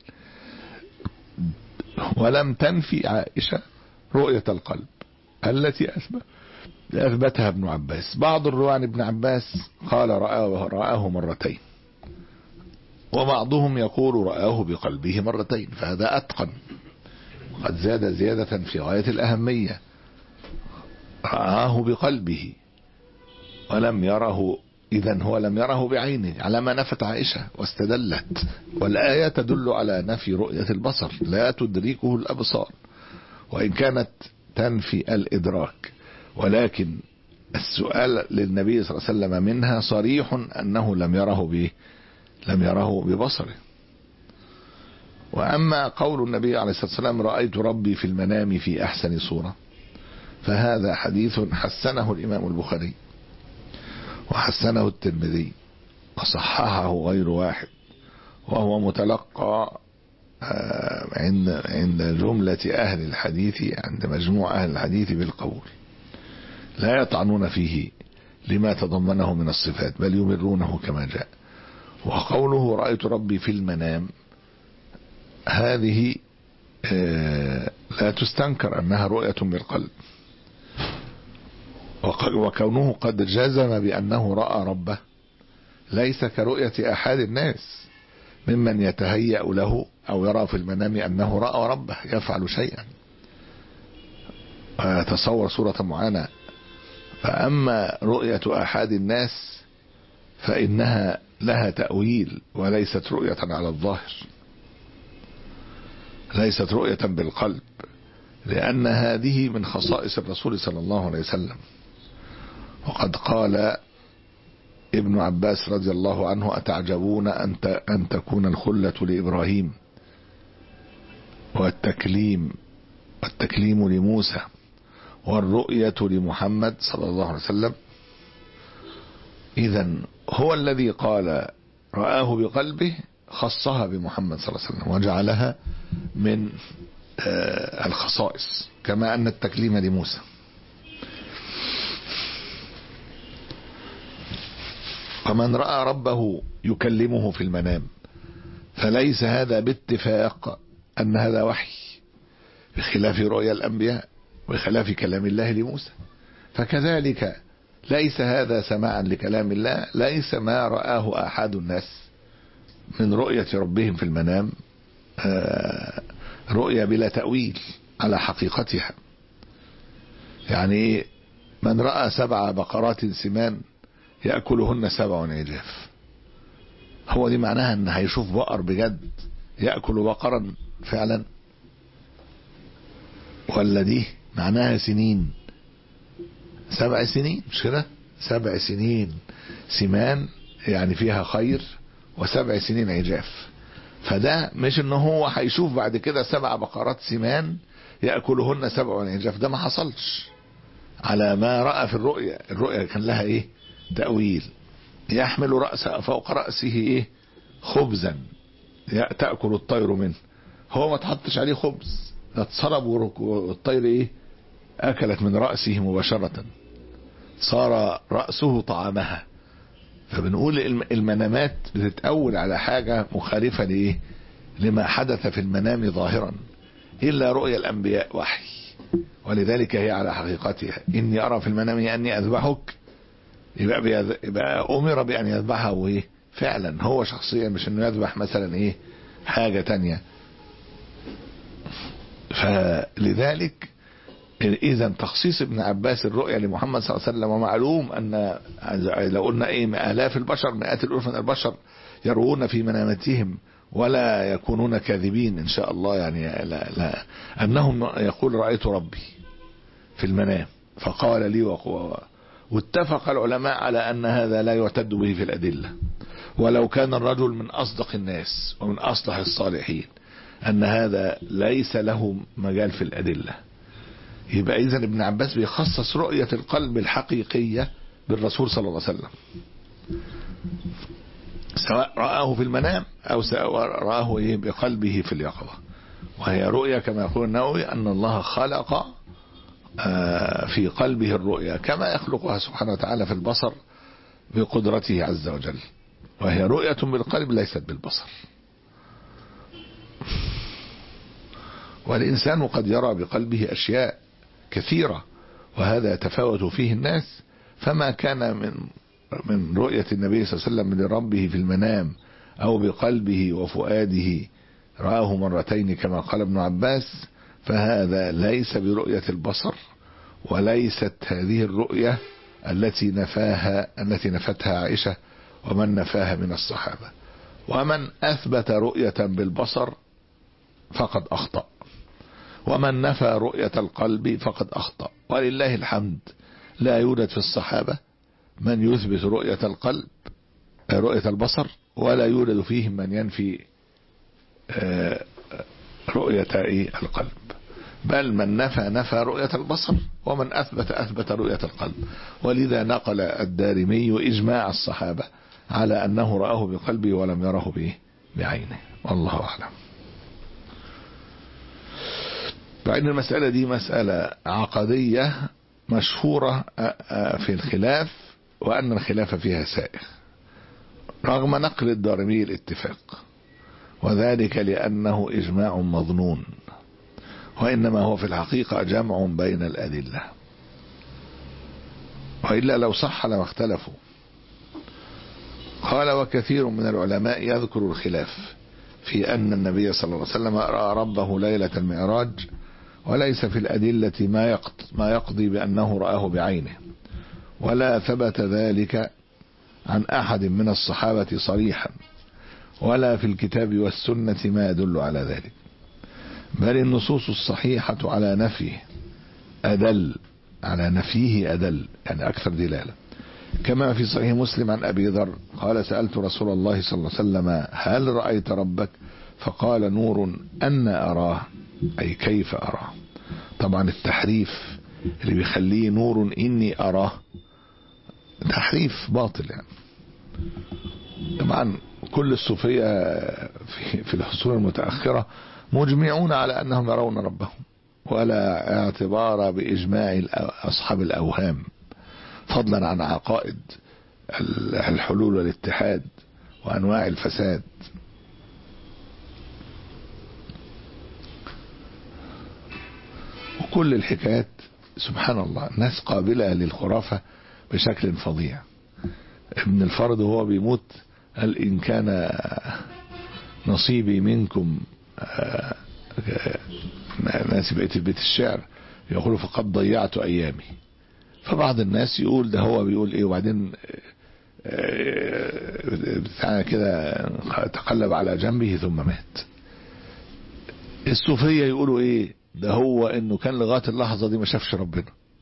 ولم تنفي عائشة رؤية القلب التي أثبتها ابن عباس. بعض الرواة عن ابن عباس قال رآه, رآه مرتين، وبعضهم يقول رآه بقلبه مرتين، فهذا أتقن، قد زاد زيادة في غاية الأهمية. رآه بقلبه ولم يره، إذن هو لم يره بعينه، على ما نفت عائشة واستدلت. والآية تدل على نفي رؤية البصر، لا تدركه الأبصار، وإن كانت تنفي الإدراك، ولكن السؤال للنبي صلى الله عليه وسلم منها صريح أنه لم يره به لم يره ببصره. وأما قول النبي عليه الصلاة والسلام رأيت ربي في المنام في أحسن صورة، فهذا حديث حسنه الإمام البخاري وحسنه الترمذي وصححه غير واحد، وهو متلقى عند عند جملة أهل الحديث، عند مجموع أهل الحديث بالقبول، لا يطعنون فيه لما تضمنه من الصفات، بل يمرونه كما جاء. وقوله رأيت ربي في المنام هذه لا تستنكر أنها رؤية بالقلب، وكونه قد جزم بأنه رأى ربه ليس كرؤية أحد الناس ممن يتهيأ له أو يرى في المنام أنه رأى ربه يفعل شيئا ويتصور صورة معينة. فأما رؤية أحد الناس فإنها لها تأويل وليست رؤية على الظاهر، ليست رؤية بالقلب، لأن هذه من خصائص الرسول صلى الله عليه وسلم. وقد قال ابن عباس رضي الله عنه أتعجبون أن تكون الخلة لإبراهيم والتكليم والتكليم لموسى والرؤية لمحمد صلى الله عليه وسلم. إذن هو الذي قال رآه بقلبه خصها بمحمد صلى الله عليه وسلم وجعلها من الخصائص، كما أن التكليم لموسى. فمن رأى ربه يكلمه في المنام فليس هذا باتفاق أن هذا وحي، بخلاف رؤيا الأنبياء وخلاف كلام الله لموسى. فكذلك ليس هذا سماعا لكلام الله، ليس ما رآه أحد الناس من رؤية ربهم في المنام رؤية بلا تأويل على حقيقتها. يعني من رأى سبع بقرات سمان يأكلهن سبع عجاف، هو دي معناها ان هيشوف بقر بجد يأكل بقرا فعلا، ولا دي معناها سنين سبع سنين؟ مش كده؟ سبع سنين سمان يعني فيها خير، وسبع سنين عجاف. فده مش ان هو هيشوف بعد كده سبع بقرات سمان يأكلهن سبع عجاف، ده ما حصلش على ما رأى في الرؤية. الرؤية كان لها ايه؟ تأويل. يحمل رأسه فوق رأسه ايه؟ خبزا تأكل الطير منه، هو ما تحطش عليه خبز، اتصلب والطير ايه؟ اكلت من رأسه مباشرة، صار رأسه طعامها. فبنقول المنامات بتتأول على حاجة مخالفة لإيه؟ لما حدث في المنام ظاهرا، إلا رؤيا الأنبياء وحي، ولذلك هي على حقيقتها. إني أرى في المنام أني أذبحك، يبقى, يبقى أمر بأن يذبحه إيه؟ فعلا هو شخصيا، مش أنه يذبح مثلا إيه؟ حاجة تانية. فلذلك إذا تخصيص ابن عباس الرؤيا لمحمد صلى الله عليه وسلم، ومعلوم أن لو قلنا إيه آلاف البشر مئات الألوف من البشر يروون في مناماتهم ولا يكونون كاذبين إن شاء الله، يعني لا لا أنهم يقول رأيت ربي في المنام فقال لي وقوة. واتفق العلماء على أن هذا لا يعتد به في الأدلة، ولو كان الرجل من أصدق الناس ومن أصلح الصالحين أن هذا ليس له مجال في الأدلة. يبقى إذن ابن عباس بيخصص رؤية القلب الحقيقية بالرسول صلى الله عليه وسلم. سواء رآه في المنام أو سواء رآه إيه بقلبه في اليقظة. وهي رؤيا كما يقول النووي أن الله خلق في قلبه الرؤيا كما يخلقها سبحانه وتعالى في البصر بقدرته عز وجل، وهي رؤية بالقلب ليست بالبصر. والإنسان قد يرى بقلبه أشياء كثيرة، وهذا يتفاوت فيه الناس. فما كان من من رؤية النبي صلى الله عليه وسلم لربه في المنام أو بقلبه وفؤاده رآه مرتين كما قال ابن عباس، فهذا ليس برؤية البصر، وليست هذه الرؤية التي نفاها التي نفتها عائشة ومن نفاها من الصحابة. ومن أثبت رؤية بالبصر فقد أخطأ، ومن نفى رؤية القلب فقد أخطأ. ولله الحمد لا يوجد في الصحابة من يثبت رؤية القلب رؤية البصر، ولا يوجد فيهم من ينفي رؤية القلب، بل من نفى نفى رؤية البصر، ومن أثبت أثبت رؤية القلب. ولذا نقل الدارمي إجماع الصحابة على أنه رآه بقلبه ولم يره به بعينه، والله أعلم. فإن المسألة دي مسألة عقدية مشهورة في الخلاف، وأن الخلاف فيها سائغ رغم نقل الدارمي الاتفاق، وذلك لأنه إجماع مظنون، وإنما هو في الحقيقة جمع بين الأدلة، وإلا لو صح لما اختلفوا. قال: وكثير من العلماء يذكر الخلاف في أن النبي صلى الله عليه وسلم رأى ربه ليلة المعراج، وليس في الأدلة ما يقضي بأنه رآه بعينه، ولا ثبت ذلك عن أحد من الصحابة صريحا، ولا في الكتاب والسنة ما يدل على ذلك، بل النصوص الصحيحة على نفيه أدل على نفيه أدل يعني أكثر دلالة. كما في صحيح مسلم عن أبي ذر قال: سألت رسول الله صلى الله عليه وسلم: هل رأيت ربك؟ فقال: نور أن أراه، أي كيف أراه. طبعا التحريف اللي بيخليه نور إني أراه تحريف باطل يعني. طبعا كل الصوفية في, في العصور المتأخرة مجمعون على أنهم يرون ربهم، ولا اعتبار بإجماع أصحاب الأوهام، فضلا عن عقائد الحلول والاتحاد وأنواع الفساد. وكل الحكايات سبحان الله الناس قابلة للخرافة بشكل فظيع. ابن الفرد وهو بيموت قال: إن كان نصيبي منكم ناس بقيت البيت الشعر يقولوا فقد ضيعت أيامي. فبعض الناس يقول ده هو بيقول إيه، وبعدين بتاعنا كده تقلب على جنبه ثم مات. الصوفية يقولوا إيه، ده هو إنه كان لغاية اللحظة دي ما شافش ربنا،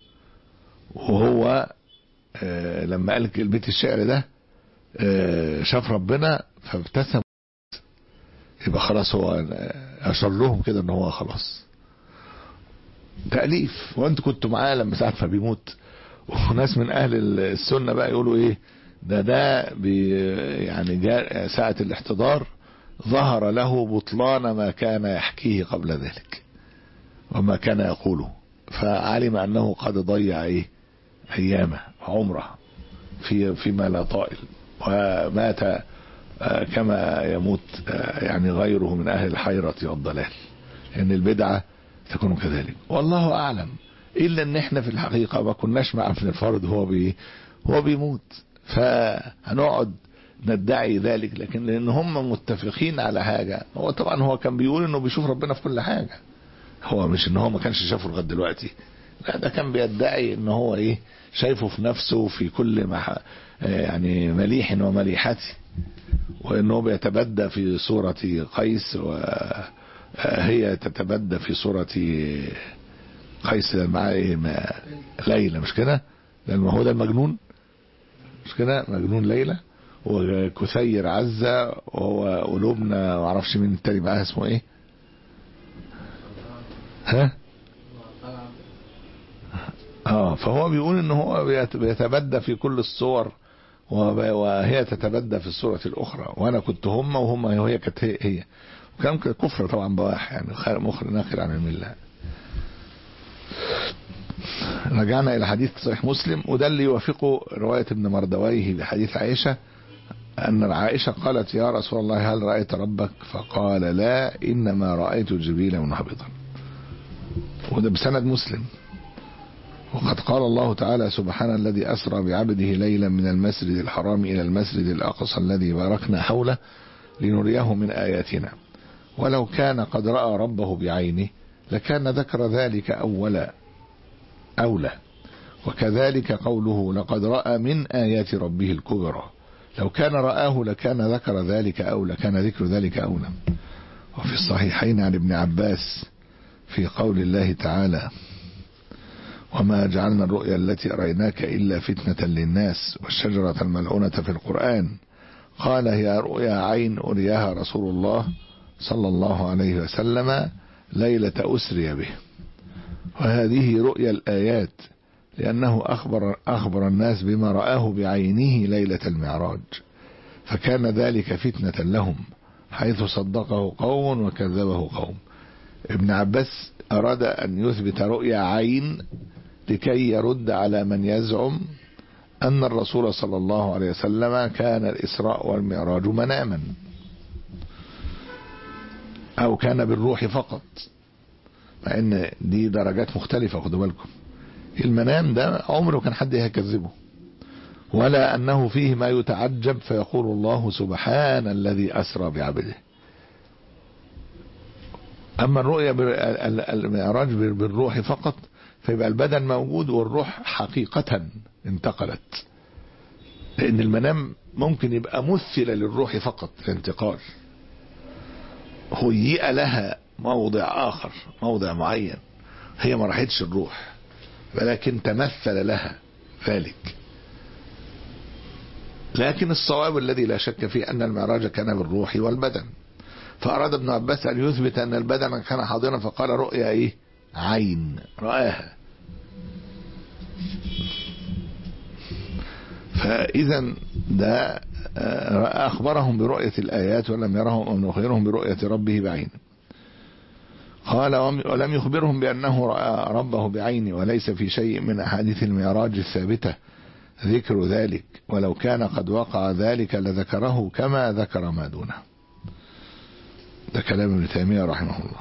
وهو لما قال البيت الشعر ده شاف ربنا فابتسم، يبقى خلاص هو أشار لهم كده ان هو خلاص تأليف. وانت كنتوا معاه لما ساعة ما بيموت. وناس من اهل السنة بقى يقولوا ايه، ده ده بي يعني جاء ساعة الاحتضار ظهر له بطلان ما كان يحكيه قبل ذلك وما كان يقوله، فعلم انه قد ضيع ايه ايامه عمره في فيما لا طائل، ومات كما يموت يعني غيره من أهل الحيرة والضلال، ان يعني البدعة تكون كذلك. والله أعلم، إلا أن احنا في الحقيقة ما كناش مع ابن الفرد هو بي هو بيموت، فهنقعد ندعي ذلك. لكن لأن هم متفقين على حاجة، هو طبعا هو كان بيقول انه بيشوف ربنا في كل حاجة، هو مش ان هو ما كانش شافه لغاية دلوقتي، لا ده كان بيدعي ان هو ايه شايفه في نفسه في كل مح... يعني مليح ومليحته، وانه بيتبدى في صورة قيس وهي تتبدى في صورة قيس مع ايه ليلى، مش كده؟ لان هو ده المجنون، مش كده؟ مجنون ليلى، وكثير عزة، وهو قلوبنا معرفش مين التاني معاها اسمه ايه، ها اه فهو بيقول ان هو بيتبدى في كل الصور وهي تتبدى في الصورة الأخرى، وأنا كنت هم وهم وهي كانت هي, هي. وكان كفر طبعا بواح، يعني مخر ناخر عن الملة. رجعنا إلى حديث صحيح مسلم، وده اللي يوافقه رواية ابن مردويه بحديث عائشة، أن عائشة قالت يا رسول الله هل رأيت ربك؟ فقال لا، إنما رأيت جبريل منهبطا. وده بسند مسلم. وقد قال الله تعالى سبحان الذي أسرى بعبده ليلا من المسجد الحرام إلى المسجد الأقصى الذي باركنا حوله لنريه من آياتنا. ولو كان قد رأى ربه بعينه لكان ذكر ذلك أولا أولى. وكذلك قوله لقد رأى من آيات ربه الكبرى، لو كان رآه لكان ذكر ذلك أولى، كان ذكر ذلك أولى. وفي الصحيحين عن ابن عباس في قول الله تعالى وما جعلنا الرؤيا التي أريناك إلا فتنة للناس والشجرة الملعونة في القرآن، قال هي رؤيا عين أرياها رسول الله صلى الله عليه وسلم ليلة أسري به. وهذه رؤيا الآيات، لأنه أخبر, أخبر الناس بما رآه بعينه ليلة المعراج، فكان ذلك فتنة لهم حيث صدقه قوم وكذبه قوم. ابن عباس أراد أن يثبت رؤيا عين لكي يرد على من يزعم أن الرسول صلى الله عليه وسلم كان الإسراء والمعراج مناما، أو كان بالروح فقط، مع أن دي درجات مختلفة. خدوا بالكم، المنام ده عمره كان حد يكذبه، ولا أنه فيه ما يتعجب فيقول الله سبحان الذي أسرى بعبده. أما الرؤيا المعراج بالروح فقط فيبقى البدن موجود والروح حقيقة انتقلت، لأن المنام ممكن يبقى مثل للروح فقط الانتقال، هيئ لها موضع آخر، موضع معين، هي ما راحتش الروح ولكن تمثل لها ذلك. لكن الصواب الذي لا شك فيه أن المعراج كان بالروح والبدن. فأراد ابن عباس أن يثبت أن البدن كان حاضرا، فقال رؤيا إيه؟ عين رآها. فإذا ده أخبرهم برؤية الآيات ولم يرهم أو نخبرهم برؤية ربه بعين. قال ولم يخبرهم بأنه رأى ربه بعينه، وليس في شيء من أحاديث المعراج الثابتة ذكر ذلك، ولو كان قد وقع ذلك لذكره كما ذكر ما دونه. ده كلام ابن تيمية رحمه الله.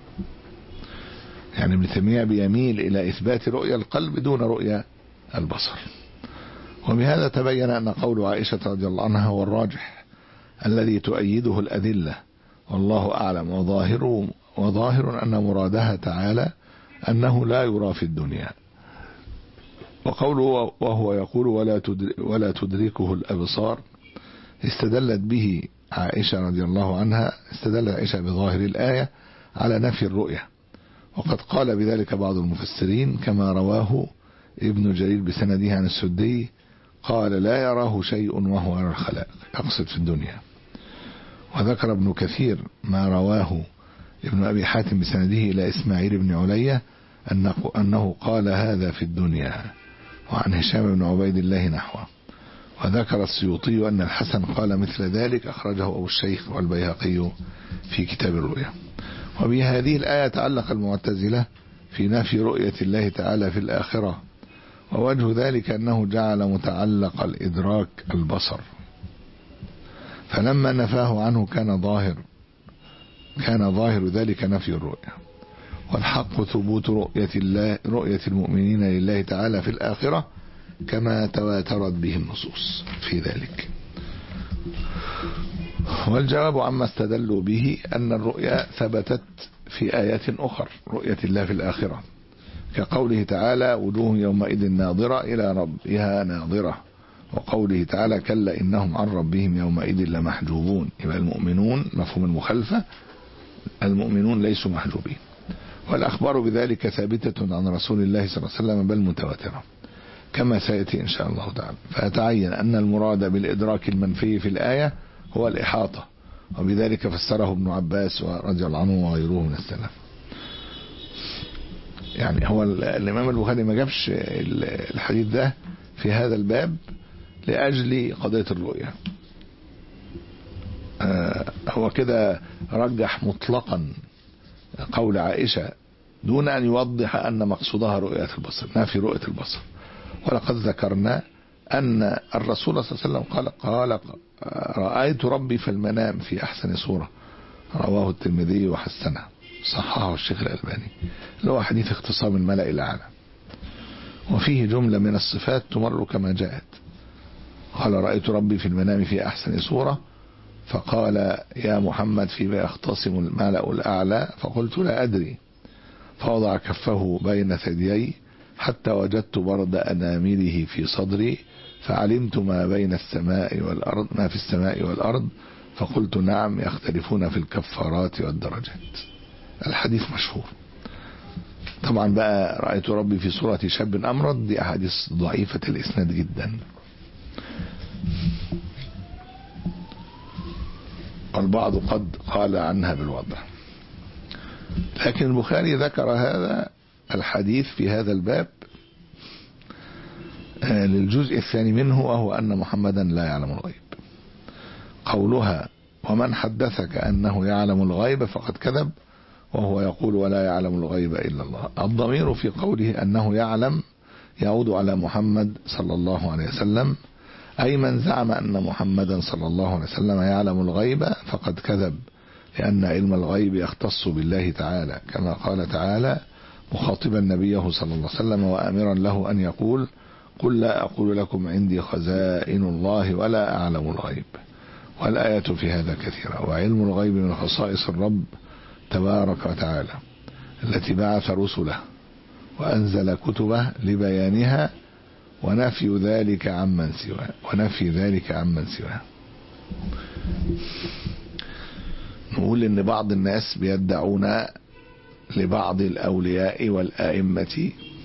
يعني ابن تيمية بيميل إلى إثبات رؤيا القلب دون رؤيا البصر. وبهذا تبين أن قول عائشة رضي الله عنها هو الراجح الذي تؤيده الأدلة، والله أعلم. وظاهر وظاهر أن مرادها تعالى أنه لا يرى في الدنيا. وقوله وهو يقول ولا ولا تدركه الأبصار استدلت به عائشة رضي الله عنها، استدلت عائشة بظاهر الآية على نفي الرؤية، وقد قال بذلك بعض المفسرين كما رواه ابن جرير بسنده عن السدي قال لا يراه شيء وهو على الخلائق، يقصد في الدنيا. وذكر ابن كثير ما رواه ابن أبي حاتم بسنده إلى إسماعيل بن علية أنه, أنه قال هذا في الدنيا، وعن هشام بن عبيد الله نحوه. وذكر السيوطي أن الحسن قال مثل ذلك، أخرجه أبو الشيخ والبيهقي في كتاب الرؤيا. وبهذه الآية تعلق المعتزلة في نفي رؤية الله تعالى في الآخرة، ووجه ذلك أنه جعل متعلق الإدراك البصر، فلما نفاه عنه كان ظاهر كان ظاهر ذلك نفي الرؤية. والحق ثبوت رؤية الله رؤية المؤمنين لله تعالى في الآخرة كما تواترت به النصوص في ذلك. والجواب عما استدلوا به أن الرؤيا ثبتت في آيات أخرى، رؤية الله في الآخرة، كقوله تعالى وجوه يومئذ ناظرة إلى ربها ناظرة، وقوله تعالى كلا إنهم عن ربهم يومئذ لمحجوبون. يبقى المؤمنون مفهوم المخالفة، المؤمنون ليسوا محجوبين. والأخبار بذلك ثابتة عن رسول الله صلى الله عليه وسلم بل متواترة كما سيأتي إن شاء الله تعالى. فيتعين أن المراد بالإدراك المنفي في الآية هو الإحاطة، وبذلك فسره ابن عباس رضي الله عنه وغيره من السلف. يعني هو الإمام البخاري ما جابش الحديث ده في هذا الباب لأجل قضية الرؤية. آه هو كده رجح مطلقا قول عائشة دون أن يوضح أن مقصودها رؤية البصر، نافي رؤية البصر. ولقد ذكرنا أن الرسول صلى الله عليه وسلم قال قال رأيت ربي في المنام في أحسن صورة، رواه الترمذي وحسنه، صححه الشيخ الألباني، اللي هو حديث اختصام الملأ الأعلى، وفيه جملة من الصفات تمر كما جاءت. قال رأيت ربي في المنام في أحسن صورة، فقال يا محمد فيما يختصم الملأ الأعلى، فقلت لا أدري، فوضع كفه بين ثديي حتى وجدت برد أنامله في صدري، فعلمت ما بين السماء والأرض، ما في السماء والأرض، فقلت نعم يختلفون في الكفارات والدرجات. الحديث مشهور. طبعا بقى رأيت ربي في صورة شاب أمرد، دي أحاديث ضعيفة الإسناد جدا، والبعض قد قال عنها بالوضع. لكن البخاري ذكر هذا الحديث في هذا الباب للجزء الثاني منه، وهو أن محمدا لا يعلم الغيب. قولها ومن حدثك أنه يعلم الغيب فقد كذب، وهو يقول ولا يعلم الغيب إلا الله. الضمير في قوله أنه يعلم يعود على محمد صلى الله عليه وسلم، أي من زعم أن محمدا صلى الله عليه وسلم يعلم الغيب فقد كذب، لأن علم الغيب يختص بالله تعالى، كما قال تعالى مخاطبا نبيه صلى الله عليه وسلم وآمرا له أن يقول قل لا أقول لكم عندي خزائن الله ولا أعلم الغيب. والآية في هذا كثيرة. وعلم الغيب من خصائص الرب تبارك وتعالى التي بعث رسله وأنزل كتبه لبيانها، ونفي ذلك عمن سواه ونفي ذلك عمن سواه. نقول إن بعض الناس بيدعون لبعض الأولياء والآئمة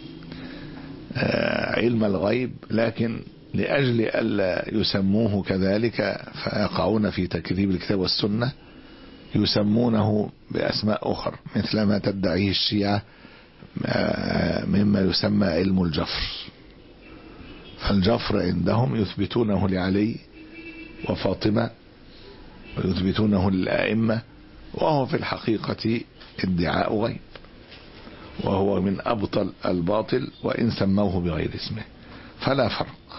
علم الغيب، لكن لأجل ألا يسموه كذلك فيقعون في تكذيب الكتاب والسنة يسمونه بأسماء أخرى، مثل ما تدعيه الشيعة مما يسمى علم الجفر. فالجفر عندهم يثبتونه لعلي وفاطمة ويثبتونه للآئمة، وهو في الحقيقة ادعاء غيب، وهو من أبطل الباطل وإن سموه بغير اسمه، فلا فرق.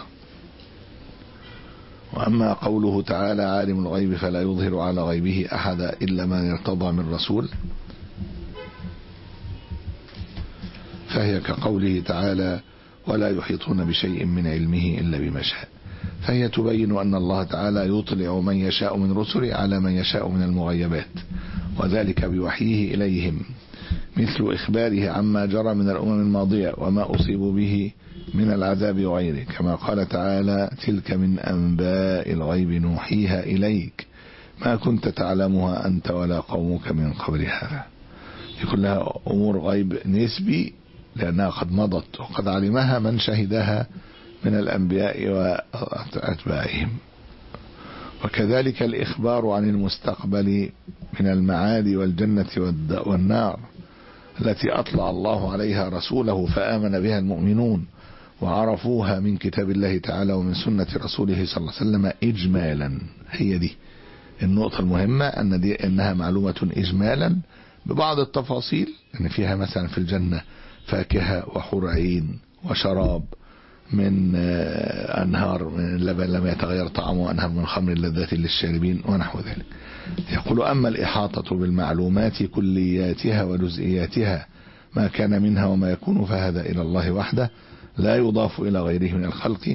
وأما قوله تعالى عالم الغيب فلا يظهر على غيبه أحدا إلا من ارتضى من رسول، فهي كقوله تعالى ولا يحيطون بشيء من علمه إلا بما شاء، فهي تبين أن الله تعالى يطلع من يشاء من رسله على من يشاء من المغيبات، وذلك بوحيه إليهم، مثل إخباره عما جرى من الأمم الماضية وما أصيبوا به من العذاب وغيره، كما قال تعالى تلك من أنباء الغيب نوحيها إليك ما كنت تعلمها أنت ولا قومك من قبل هذا. دي كلها أمور غيب نسبي لأنها قد مضت وقد علمها من شهدها من الأنبياء وأتباعهم. وكذلك الإخبار عن المستقبل من المعاد والجنة والنار التي أطلع الله عليها رسوله فآمن بها المؤمنون وعرفوها من كتاب الله تعالى ومن سنة رسوله صلى الله عليه وسلم إجمالا. هي دي النقطة المهمة، أن دي أنها معلومة إجمالا ببعض التفاصيل، أن فيها مثلا في الجنة فاكهة وحور عين وشراب من أنهار من اللبن لم يتغير طعمه وأنهار من خمر لذة للشاربين ونحو ذلك. يقول أما الإحاطة بالمعلومات كلياتها وجزئياتها ما كان منها وما يكون فهذا إلى الله وحده لا يضاف إلى غيره من الخلق،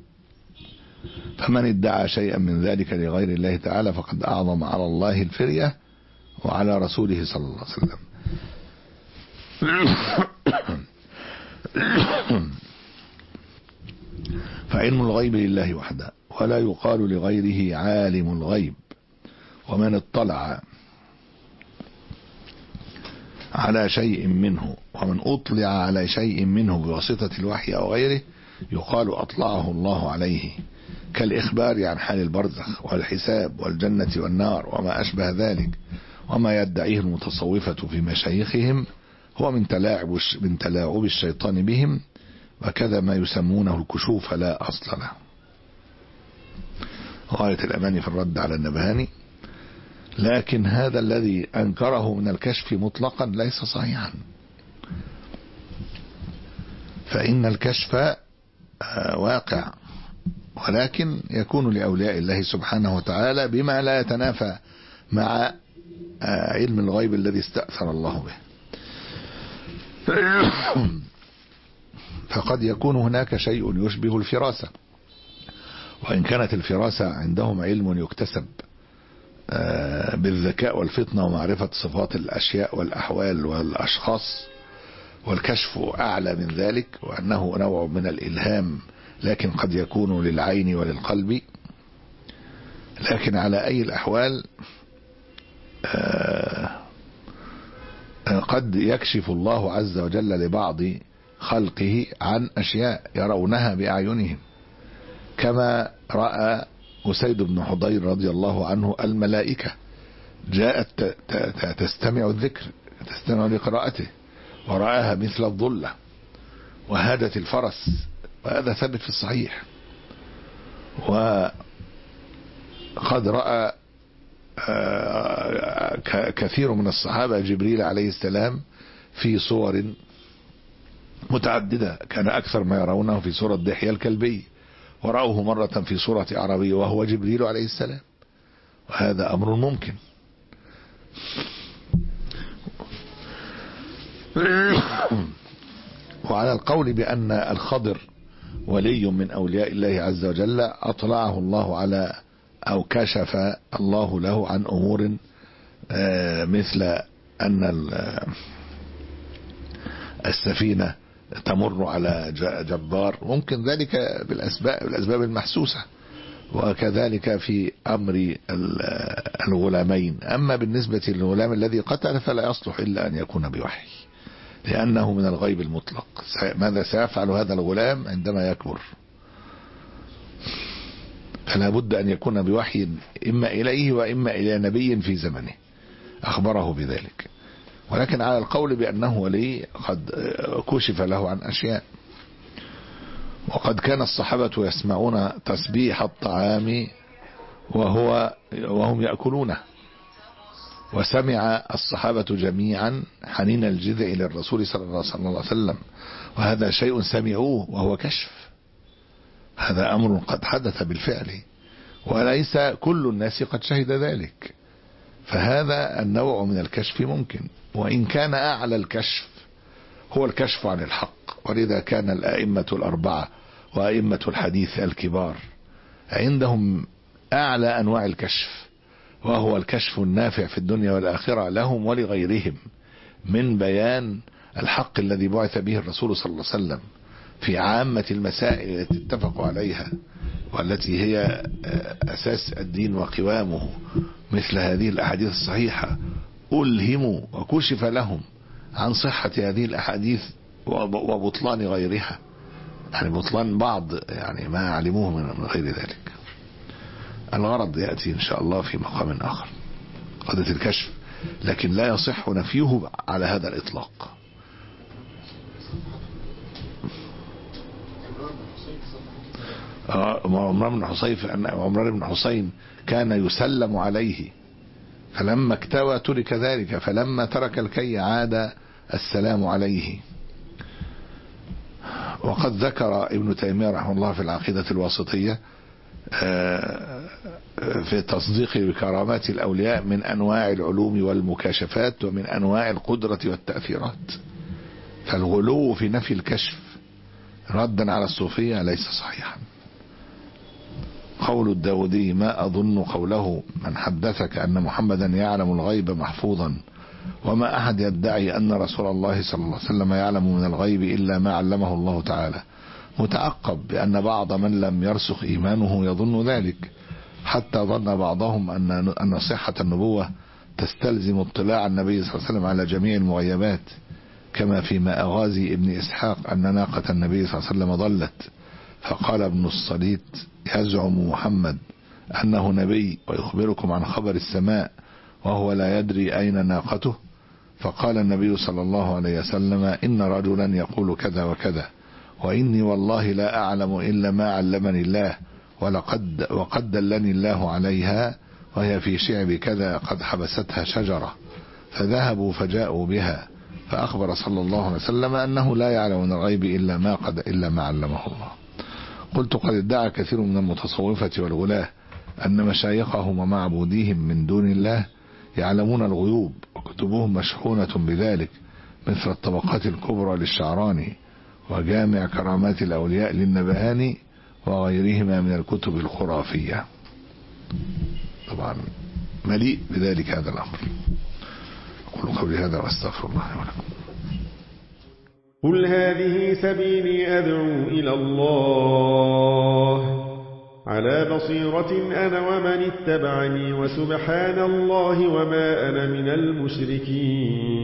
فمن ادعى شيئا من ذلك لغير الله تعالى فقد أعظم على الله الفرية وعلى رسوله صلى الله عليه وسلم. فعلم الغيب لله وحده ولا يقال لغيره عالم الغيب. ومن اطلع على شيء منه ومن أطلع على شيء منه بواسطة الوحي أو غيره يقال أطلعه الله عليه، كالإخبار عن حال البرزخ والحساب والجنة والنار وما أشبه ذلك. وما يدعيه المتصوفة في مشايخهم هو من تلاعب من تلاعب الشيطان بهم، وكذا ما يسمونه الكشوف لا أصل له. غاية الأماني في الرد على النبهاني. لكن هذا الذي أنكره من الكشف مطلقا ليس صحيحا، فإن الكشف واقع، ولكن يكون لأولياء الله سبحانه وتعالى بما لا يتنافى مع علم الغيب الذي استأثر الله به. فقد يكون هناك شيء يشبه الفراسة، وإن كانت الفراسة عندهم علم يكتسب بالذكاء والفطنة ومعرفة صفات الأشياء والأحوال والأشخاص، والكشف أعلى من ذلك، وأنه نوع من الإلهام لكن قد يكون للعين وللقلب. لكن على أي الأحوال قد يكشف الله عز وجل لبعض خلقه عن أشياء يرونها بأعينهم، كما رأى أسيد بن حضير رضي الله عنه الملائكة جاءت تستمع الذكر، تستمع لقراءته، ورآها مثل الظلة وهادت الفرس، وهذا ثابت في الصحيح. وقد رأى كثير من الصحابة جبريل عليه السلام في صور متعددة، كان أكثر ما يرونه في صورة دحية الكلبي، ورأوه مرة في صورة أعرابي وهو جبريل عليه السلام، وهذا أمر ممكن. وعلى القول بأن الخضر ولي من أولياء الله عز وجل أطلعه الله على أو كشف الله له عن أمور مثل أن السفينة تمر على جبار، ممكن ذلك بالأسباب, بالأسباب المحسوسة، وكذلك في أمر الغلامين. أما بالنسبة للغلام الذي قتل فلا يصلح إلا أن يكون بوحي، لأنه من الغيب المطلق. ماذا سيفعل هذا الغلام عندما يكبر؟ فلا بد أن يكون بوحي إما إليه وإما إلى نبي في زمنه أخبره بذلك. ولكن على القول بأنه ولي قد كشف له عن أشياء. وقد كان الصحابة يسمعون تسبيح الطعام وهو وهم يأكلونه، وسمع الصحابة جميعا حنين الجذع للرسول صلى الله عليه وسلم، وهذا شيء سمعوه وهو كشف، هذا أمر قد حدث بالفعل، وليس كل الناس قد شهد ذلك. فهذا النوع من الكشف ممكن، وإن كان أعلى الكشف هو الكشف عن الحق. ولذا كان الأئمة الأربعة وأئمة الحديث الكبار عندهم أعلى أنواع الكشف، وهو الكشف النافع في الدنيا والآخرة لهم ولغيرهم، من بيان الحق الذي بعث به الرسول صلى الله عليه وسلم في عامة المسائل التي اتفقوا عليها والتي هي أساس الدين وقوامه، مثل هذه الأحاديث الصحيحة. ألهموا وكشف لهم عن صحة هذه الأحاديث وبطلان غيرها، يعني بطلان بعض يعني ما علموه من غير ذلك. الغرض يأتي إن شاء الله في مقام آخر، قضية الكشف، لكن لا يصح نفيه على هذا الإطلاق. عمران بن حصين عمران بن حصين كان يسلم عليه، فلما اكتوى ترك ذلك، فلما ترك الكي عاد السلام عليه. وقد ذكر ابن تيمية رحمه الله في العقيدة الواسطية في تصديق بكرامات الأولياء من أنواع العلوم والمكاشفات ومن أنواع القدرة والتأثيرات. فالغلو في نفي الكشف ردا على الصوفية ليس صحيحا. قول الداودي: ما أظن قوله من حدثك أن محمدا يعلم الغيب محفوظا، وما أحد يدعي أن رسول الله صلى الله عليه وسلم يعلم من الغيب إلا ما علمه الله تعالى، متعقب بأن بعض من لم يرسخ إيمانه يظن ذلك، حتى ظن بعضهم أن أن صحة النبوة تستلزم اطلاع النبي صلى الله عليه وسلم على جميع المغيبات، كما في مأغازي ابن إسحاق أن ناقة النبي صلى الله عليه وسلم ضلت، فقال ابن الصليت: يزعم محمد أنه نبي ويخبركم عن خبر السماء وهو لا يدري أين ناقته. فقال النبي صلى الله عليه وسلم: إن رجلا يقول كذا وكذا، وإني والله لا أعلم إلا ما علمني الله، ولقد وقد دلني الله عليها وهي في شعب كذا قد حبستها شجرة، فذهبوا فجاءوا بها، فأخبر صلى الله عليه وسلم أنه لا يعلم من الغيب إلا ما قد إلا ما علمه الله. قلت قد ادعى كثير من المتصوفة والغلاة أن مشايخهم ومعبوديهم من دون الله يعلمون الغيوب، وكتبهم مشحونة بذلك، مثل الطبقات الكبرى للشعراني وجامع كرامات الأولياء للنبهاني وغيرهما من الكتب الخرافية. طبعا مليء بذلك هذا الأمر. أقول قولي هذا وأستغفر الله ولكم. قل هذه سبيلي أدعو إلى الله على بصيرة أنا ومن اتبعني، وسبحان الله وما أنا من المشركين.